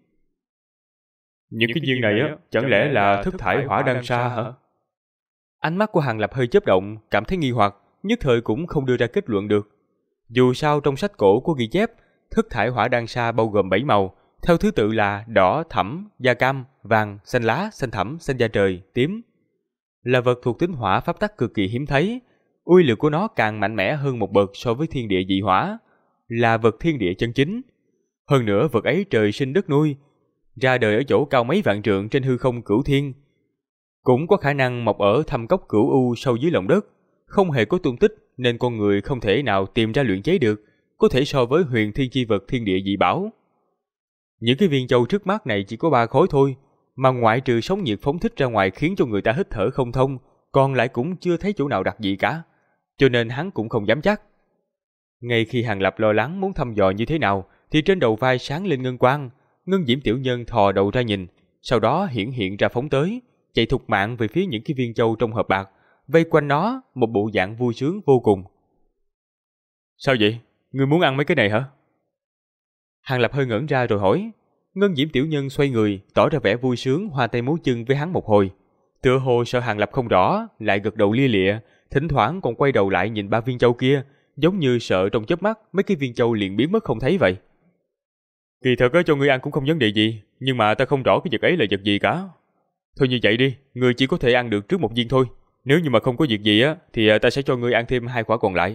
Những cái viên này á, chẳng lẽ là thức thải hỏa đan sa hả?
Ánh mắt của Hàng Lập hơi chớp động, cảm thấy nghi hoặc, nhất thời cũng không đưa ra kết luận được. Dù sao trong sách cổ có ghi chép, thức thải hỏa đan sa bao gồm 7 màu, theo thứ tự là đỏ, thẫm, da cam, vàng, xanh lá, xanh thẫm, xanh da trời, tím. Là vật thuộc tính hỏa pháp tắc cực kỳ hiếm thấy, uy lực của nó càng mạnh mẽ hơn một bậc so với thiên địa dị hỏa, là vật thiên địa chân chính. Hơn nữa vật ấy trời sinh đất nuôi, ra đời ở chỗ cao mấy vạn trượng trên hư không cửu thiên, cũng có khả năng mọc ở thâm cốc cửu u sâu dưới lòng đất, không hề có tung tích nên con người không thể nào tìm ra luyện chế được, có thể so với huyền thiên chi vật thiên địa dị bảo. Những cái viên châu trước mắt này chỉ có 3 khối thôi, mà ngoại trừ sóng nhiệt phóng thích ra ngoài khiến cho người ta hít thở không thông, còn lại cũng chưa thấy chỗ nào đặc dị cả, cho nên hắn cũng không dám chắc. Ngay khi Hàng Lập lo lắng muốn thăm dò như thế nào, thì trên đầu vai sáng lên ngân quang, Ngân Diễm tiểu nhân thò đầu ra nhìn, sau đó hiện ra phóng tới, chạy thục mạng về phía những cái viên châu trong hộp bạc, vây quanh nó một bộ dạng vui sướng vô cùng. Sao vậy? Ngươi muốn ăn mấy cái này hả? Hàng Lập hơi ngẩn ra rồi hỏi. Ngân Diễm tiểu nhân xoay người, tỏ ra vẻ vui sướng, hoa tay múa chân với hắn một hồi. Tựa hồ sợ Hàng Lập không rõ, lại gật đầu lia lịa, thỉnh thoảng còn quay đầu lại nhìn 3 viên châu kia, giống như sợ trong chớp mắt mấy cái viên châu liền biến mất không thấy vậy. Kỳ thật cho ngươi ăn cũng không vấn đề gì, nhưng mà ta không rõ cái vật ấy là vật gì cả. Thôi như vậy đi, ngươi chỉ có thể ăn được trước 1 viên thôi. Nếu như mà không có việc gì á, thì ta sẽ cho ngươi ăn thêm 2 quả còn lại.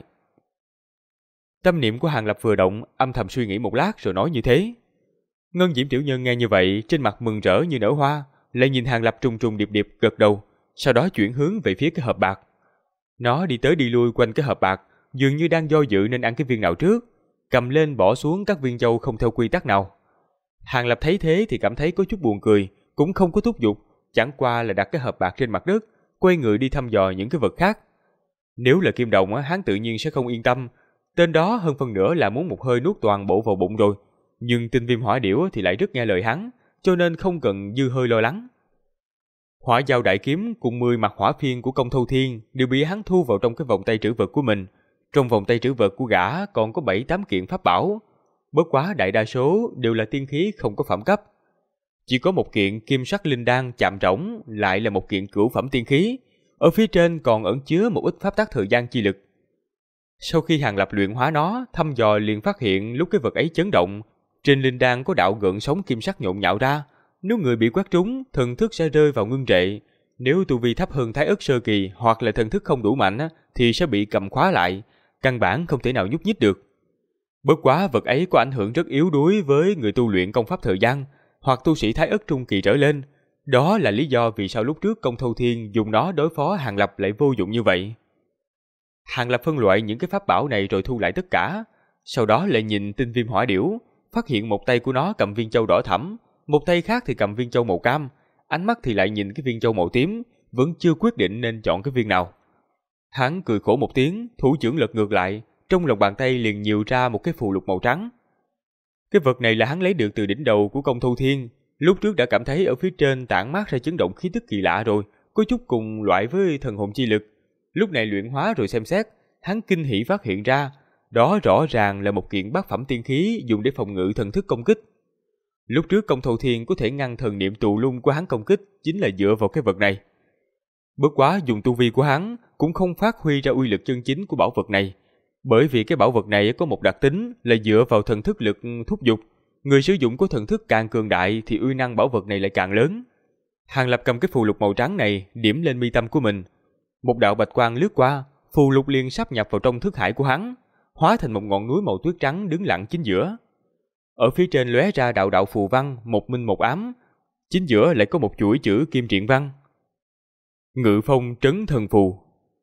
Tâm niệm của Hàng Lập vừa động, âm thầm suy nghĩ một lát rồi nói như thế. Ngân Diễm tiểu nhân nghe như vậy, trên mặt mừng rỡ như nở hoa, lại nhìn Hàng Lập trùng trùng điệp điệp gật đầu, sau đó chuyển hướng về phía cái hộp bạc. Nó đi tới đi lui quanh cái hộp bạc, dường như đang do dự nên ăn cái viên nào trước, cầm lên bỏ xuống các viên châu không theo quy tắc nào. Hàng Lập thấy thế thì cảm thấy có chút buồn cười, cũng không có thúc giục, chẳng qua là đặt cái hộp bạc trên mặt đất, quay người đi thăm dò những cái vật khác. Nếu là Kim Đồng hắn tự nhiên sẽ không yên tâm, tên đó hơn phân nửa là muốn một hơi nuốt toàn bộ vào bụng rồi, nhưng Tinh Viêm Hỏa Điểu thì lại rất nghe lời hắn, cho nên không cần dư hơi lo lắng. Hỏa Giao Đại Kiếm cùng 10 mặt hỏa phiên của Công Thâu Thiên đều bị hắn thu vào trong cái vòng tay trữ vật của mình. Trong vòng tay trữ vật của gã còn có 7-8 kiện pháp bảo, bất quá đại đa số đều là tiên khí không có phẩm cấp. Chỉ có một kiện Kim Sắc Linh Đan chạm trỏng lại là một kiện cửu phẩm tiên khí, ở phía trên còn ẩn chứa một ít pháp tắc thời gian chi lực. Sau khi Hàng Lập luyện hóa nó, thăm dò liền phát hiện lúc cái vật ấy chấn động, trên linh đan có đạo gợn sóng kim sắc nhộn nhạo ra, nếu người bị quét trúng, thần thức sẽ rơi vào ngưng trệ. Nếu tu vi thấp hơn Thái Ức sơ kỳ hoặc là thần thức không đủ mạnh thì sẽ bị cầm khóa lại, căn bản không thể nào nhúc nhích được. Bất quá vật ấy có ảnh hưởng rất yếu đuối với người tu luyện công pháp thời gian hoặc tu sĩ Thái Ức trung kỳ trở lên. Đó là lý do vì sao lúc trước Công Thâu Thiên dùng nó đối phó Hàng Lập lại vô dụng như vậy. Hàng Lập phân loại những cái pháp bảo này rồi thu lại tất cả, sau đó lại nhìn Tinh Viêm Hỏa Điểu, phát hiện một tay của nó cầm viên châu đỏ thẫm, một tay khác thì cầm viên châu màu cam, ánh mắt thì lại nhìn cái viên châu màu tím, vẫn chưa quyết định nên chọn cái viên nào. Hắn cười khổ một tiếng, thủ trưởng lật ngược lại, trong lòng bàn tay liền nhiều ra một cái phù lục màu trắng. Cái vật này là hắn lấy được từ đỉnh đầu của Công Thâu Thiên, lúc trước đã cảm thấy ở phía trên tản mát ra chấn động khí tức kỳ lạ rồi, có chút cùng loại với thần hồn chi lực. Lúc này luyện hóa rồi xem xét, hắn kinh hỉ phát hiện ra, đó rõ ràng là một kiện bát phẩm tiên khí dùng để phòng ngự thần thức công kích. Lúc trước Công Thâu Thiên có thể ngăn thần niệm tù lung của hắn công kích chính là dựa vào cái vật này. Bất quá dùng tu vi của hắn cũng không phát huy ra uy lực chân chính của bảo vật này. Bởi vì cái bảo vật này có một đặc tính là dựa vào thần thức lực thúc giục. Người sử dụng có thần thức càng cường đại thì uy năng bảo vật này lại càng lớn. Hàng Lập cầm cái phù lục màu trắng này điểm lên mi tâm của mình. Một đạo bạch quang lướt qua, phù lục liền sáp nhập vào trong thức hải của hắn, hóa thành một ngọn núi màu tuyết trắng đứng lặng chính giữa. Ở phía trên lóe ra đạo đạo phù văn, một minh một ám, chính giữa lại có một chuỗi chữ kim triện văn. Ngự phong trấn thần phù.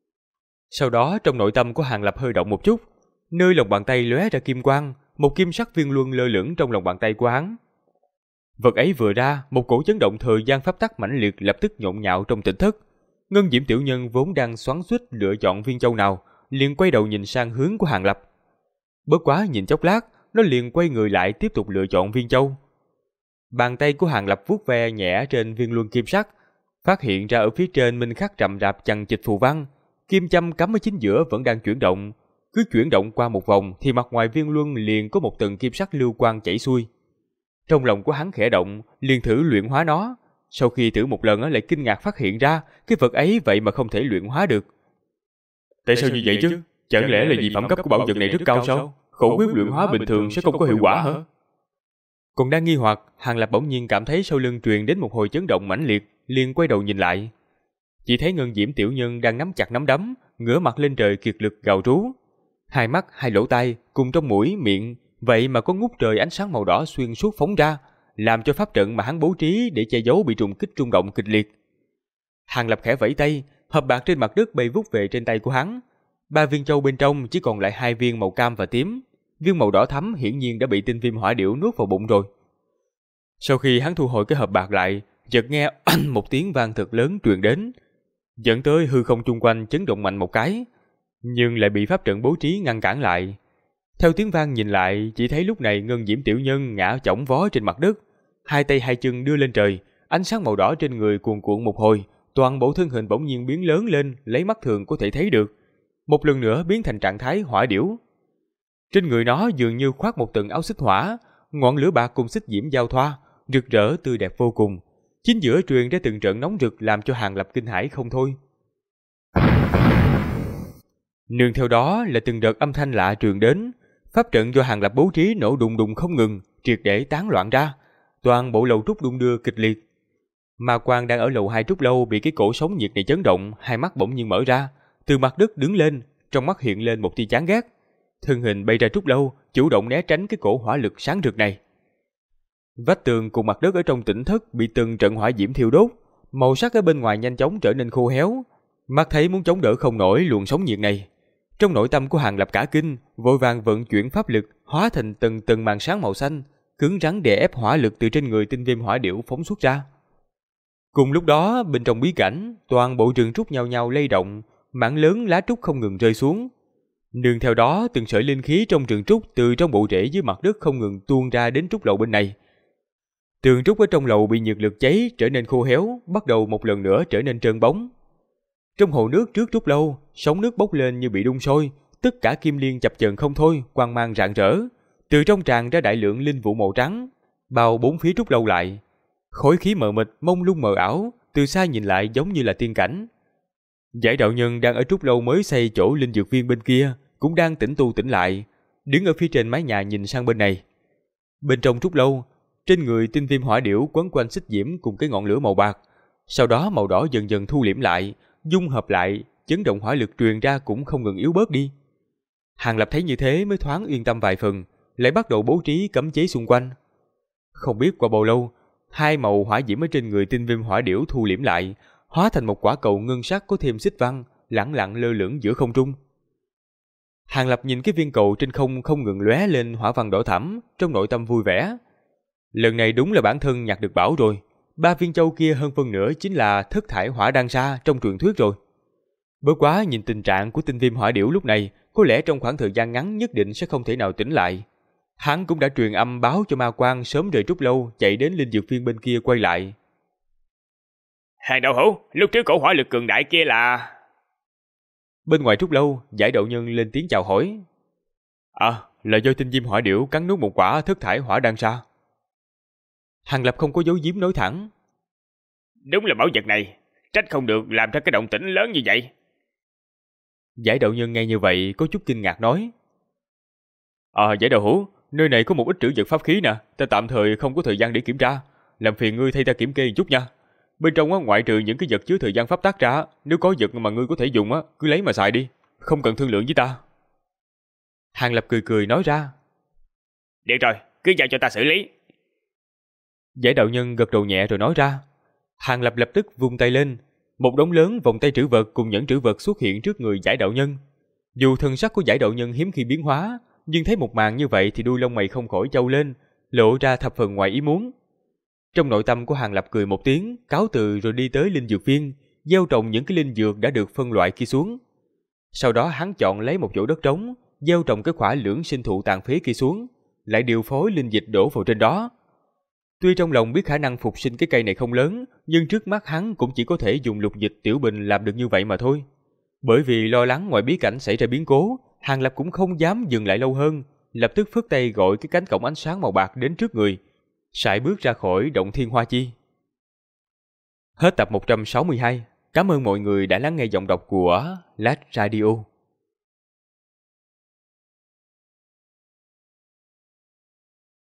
Sau đó trong nội tâm của Hàng Lập hơi động một chút, nơi lòng bàn tay lóe ra kim quang, một kim sắc viên luân lơ lửng trong lòng bàn tay của hắn. Vật ấy vừa ra, một cổ chấn động thời gian pháp tắc mãnh liệt lập tức nhộn nhạo trong tỉnh thất. Ngân Diễm tiểu nhân vốn đang xoắn xuýt lựa chọn viên châu nào, liền quay đầu nhìn sang hướng của Hàng Lập. Bất quá nhìn chốc lát, nó liền quay người lại tiếp tục lựa chọn viên châu. Bàn tay của Hàng Lập vuốt ve nhẹ trên viên luân kim sắc, phát hiện ra ở phía trên minh khắc rậm rạp chằng chịt phù văn, kim châm cắm ở chính giữa vẫn đang chuyển động. Cứ chuyển động qua một vòng thì mặt ngoài viên luân liền có một tầng kim sắc lưu quang chảy xuôi. Trong lòng của hắn khẽ động, liền thử luyện hóa nó. Sau khi thử một lần lại kinh ngạc phát hiện ra cái vật ấy vậy mà không thể luyện hóa được.
Tại sao như vậy chứ? Chẳng lẽ là vì phẩm cấp của bảo vật này rất cao sao? Khẩu quyết luyện hóa bình thường sẽ không có hiệu quả hả?
Còn đang nghi hoặc, Hàng Lập bỗng nhiên cảm thấy sau lưng truyền đến một hồi chấn động mãnh liệt, liền quay đầu nhìn lại. Chỉ thấy Ngân Diễm tiểu nhân đang nắm chặt nắm đấm, ngửa mặt lên trời kiệt lực gào rú. Hai mắt, hai lỗ tai cùng trong mũi, miệng vậy mà có ngút trời ánh sáng màu đỏ xuyên suốt phóng ra, làm cho pháp trận mà hắn bố trí để che giấu bị trùng kích rung động kịch liệt. Hàng Lập khẽ vẫy tay, hộp bạc trên mặt đất bay vút về trên tay của hắn. 3 viên châu bên trong chỉ còn lại 2 viên màu cam và tím, viên màu đỏ thắm hiển nhiên đã bị tinh viêm hỏa điểu nuốt vào bụng rồi. Sau khi hắn thu hồi cái hộp bạc lại, chợt nghe một tiếng vang thật lớn truyền đến, dẫn tới hư không chung quanh chấn động mạnh một cái, nhưng lại bị pháp trận bố trí ngăn cản lại. Theo tiếng vang nhìn lại, chỉ thấy lúc này Ngân Diễm tiểu nhân ngã chỏng vó trên mặt đất, hai tay hai chân đưa lên trời, ánh sáng màu đỏ trên người cuồn cuộn một hồi, toàn bộ thân hình bỗng nhiên biến lớn lên, lấy mắt thường có thể thấy được, một lần nữa biến thành trạng thái hỏa điểu. Trên người nó dường như khoác một tầng áo xích hỏa, ngọn lửa bạc cùng xích diễm giao thoa, rực rỡ tươi đẹp vô cùng. Chính giữa truyền ra từng trận nóng rực làm cho Hàng Lập kinh hãi không thôi. Nương theo đó là từng đợt âm thanh lạ truyền đến, pháp trận do Hàng Lập bố trí nổ đùng đùng không ngừng, triệt để tán loạn ra, toàn bộ lầu trúc đung đưa kịch liệt. Ma Quang đang ở lầu 2 trúc lâu bị cái cổ sóng nhiệt này chấn động, hai mắt bỗng nhiên mở ra, từ mặt đất đứng lên, trong mắt hiện lên một tia chán ghét, thân hình bay ra trúc lâu, chủ động né tránh cái cổ hỏa lực sáng rực này. Vách tường cùng mặt đất ở trong tỉnh thất bị từng trận hỏa diễm thiêu đốt, màu sắc ở bên ngoài nhanh chóng trở nên khô héo, mắt thấy muốn chống đỡ không nổi luồng sóng nhiệt này. Trong nội tâm của Hàng Lập cả kinh, vội vàng vận chuyển pháp lực, hóa thành từng từng màn sáng màu xanh, cứng rắn đè ép hỏa lực từ trên người tinh viêm hỏa điểu phóng xuất ra. Cùng lúc đó, bên trong bí cảnh, toàn bộ rừng trúc nhao nhao lay động, mảng lớn lá trúc không ngừng rơi xuống. Nương theo đó, từng sợi linh khí trong rừng trúc từ trong bộ rễ dưới mặt đất không ngừng tuôn ra đến trúc lầu bên này. Tường trúc ở trong lầu bị nhiệt lực cháy trở nên khô héo, bắt đầu một lần nữa trở nên trơn bóng. Trong hồ nước trước trúc lâu, sóng nước bốc lên như bị đun sôi, tất cả kim liên chập chờn không thôi, quang mang rạng rỡ. Từ trong tràn ra đại lượng linh vụ màu trắng, bao bốn phía trúc lâu lại. Khói khí mờ mịt, mông lung mờ ảo, từ xa nhìn lại giống như là tiên cảnh. Giải đạo nhân đang ở trúc lâu mới xây chỗ linh dược viên bên kia, cũng đang tĩnh tu tĩnh lại, đứng ở phía trên mái nhà nhìn sang bên này. Bên trong trúc lâu, trên người tinh viêm hỏa điểu quấn quanh xích diễm cùng cái ngọn lửa màu bạc, sau đó màu đỏ dần dần thu liễm lại, dung hợp lại, chấn động hỏa lực truyền ra cũng không ngừng yếu bớt đi. Hàng Lập thấy như thế mới thoáng yên tâm vài phần, lại bắt đầu bố trí cấm chế xung quanh. Không biết qua bao lâu, hai màu hỏa diễm ở trên người tinh viêm hỏa điểu thu liễm lại, hóa thành một quả cầu ngân sắc có thêm xích văn, lẳng lặng lơ lửng giữa không trung. Hàng Lập nhìn cái viên cầu trên không không ngừng lóe lên hỏa văn đỏ thẫm, trong nội tâm vui vẻ. Lần này đúng là bản thân nhặt được bảo rồi. 3 viên châu kia hơn phân nửa chính là thất thải hỏa đan sa trong truyền thuyết rồi. Bất quá nhìn tình trạng của tinh viêm hỏa điểu lúc này, có lẽ trong khoảng thời gian ngắn nhất định sẽ không thể nào tỉnh lại. Hắn cũng đã truyền âm báo cho Ma Quang sớm rời trúc lâu, chạy đến linh dược viên bên kia quay lại.
Hàng đạo hữu, lúc trước cổ hỏa lực cường đại kia là...
Bên ngoài trúc lâu, Giải đạo nhân lên tiếng chào hỏi. Là do tinh viêm hỏa điểu cắn nuốt một quả thất thải hỏa đan sa. Hàng Lập không có giấu giếm nói thẳng.
Đúng là bảo vật này, trách không được làm ra cái động tĩnh lớn như vậy.
Giải đạo nhân nghe như vậy có chút kinh ngạc nói. Giải đạo hữu, nơi này có một ít trữ vật pháp khí nè, ta tạm thời không có thời gian để kiểm tra. Làm phiền ngươi thay ta kiểm kê một chút nha. Bên trong á, ngoại trừ những cái vật chứa thời gian pháp tắc ra, nếu có vật mà ngươi có thể dùng á, cứ lấy mà xài đi, không cần thương lượng với ta. Hàng Lập cười cười nói ra.
Được rồi, cứ giao cho ta xử lý.
Giải đạo nhân gật đầu nhẹ rồi nói ra. Hàng Lập lập tức vung tay lên, một đống lớn vòng tay trữ vật cùng nhẫn trữ vật xuất hiện trước người giải đạo nhân. Dù thân sắc của giải đạo nhân hiếm khi biến hóa, nhưng thấy một màn như vậy thì đuôi lông mày không khỏi chau lên, lộ ra thập phần ngoài ý muốn. Trong nội tâm của Hàng Lập cười một tiếng, cáo từ rồi đi tới linh dược viên, gieo trồng những cái linh dược đã được phân loại kia xuống. Sau đó hắn chọn lấy một chỗ đất trống, gieo trồng cái khỏa lưỡng sinh thụ tàn phế kia xuống, lại điều phối linh dịch đổ vào trên đó. Tuy trong lòng biết khả năng phục sinh cái cây này không lớn, nhưng trước mắt hắn cũng chỉ có thể dùng lục dịch tiểu bình làm được như vậy mà thôi. Bởi vì lo lắng ngoài bí cảnh xảy ra biến cố, Hàng Lập cũng không dám dừng lại lâu hơn, lập tức phất tay gọi cái cánh cổng ánh sáng màu bạc đến trước người, sải bước ra khỏi động Thiên Hoa Chi. Hết tập 162. Cảm ơn mọi người đã lắng nghe giọng đọc của Lát Radio.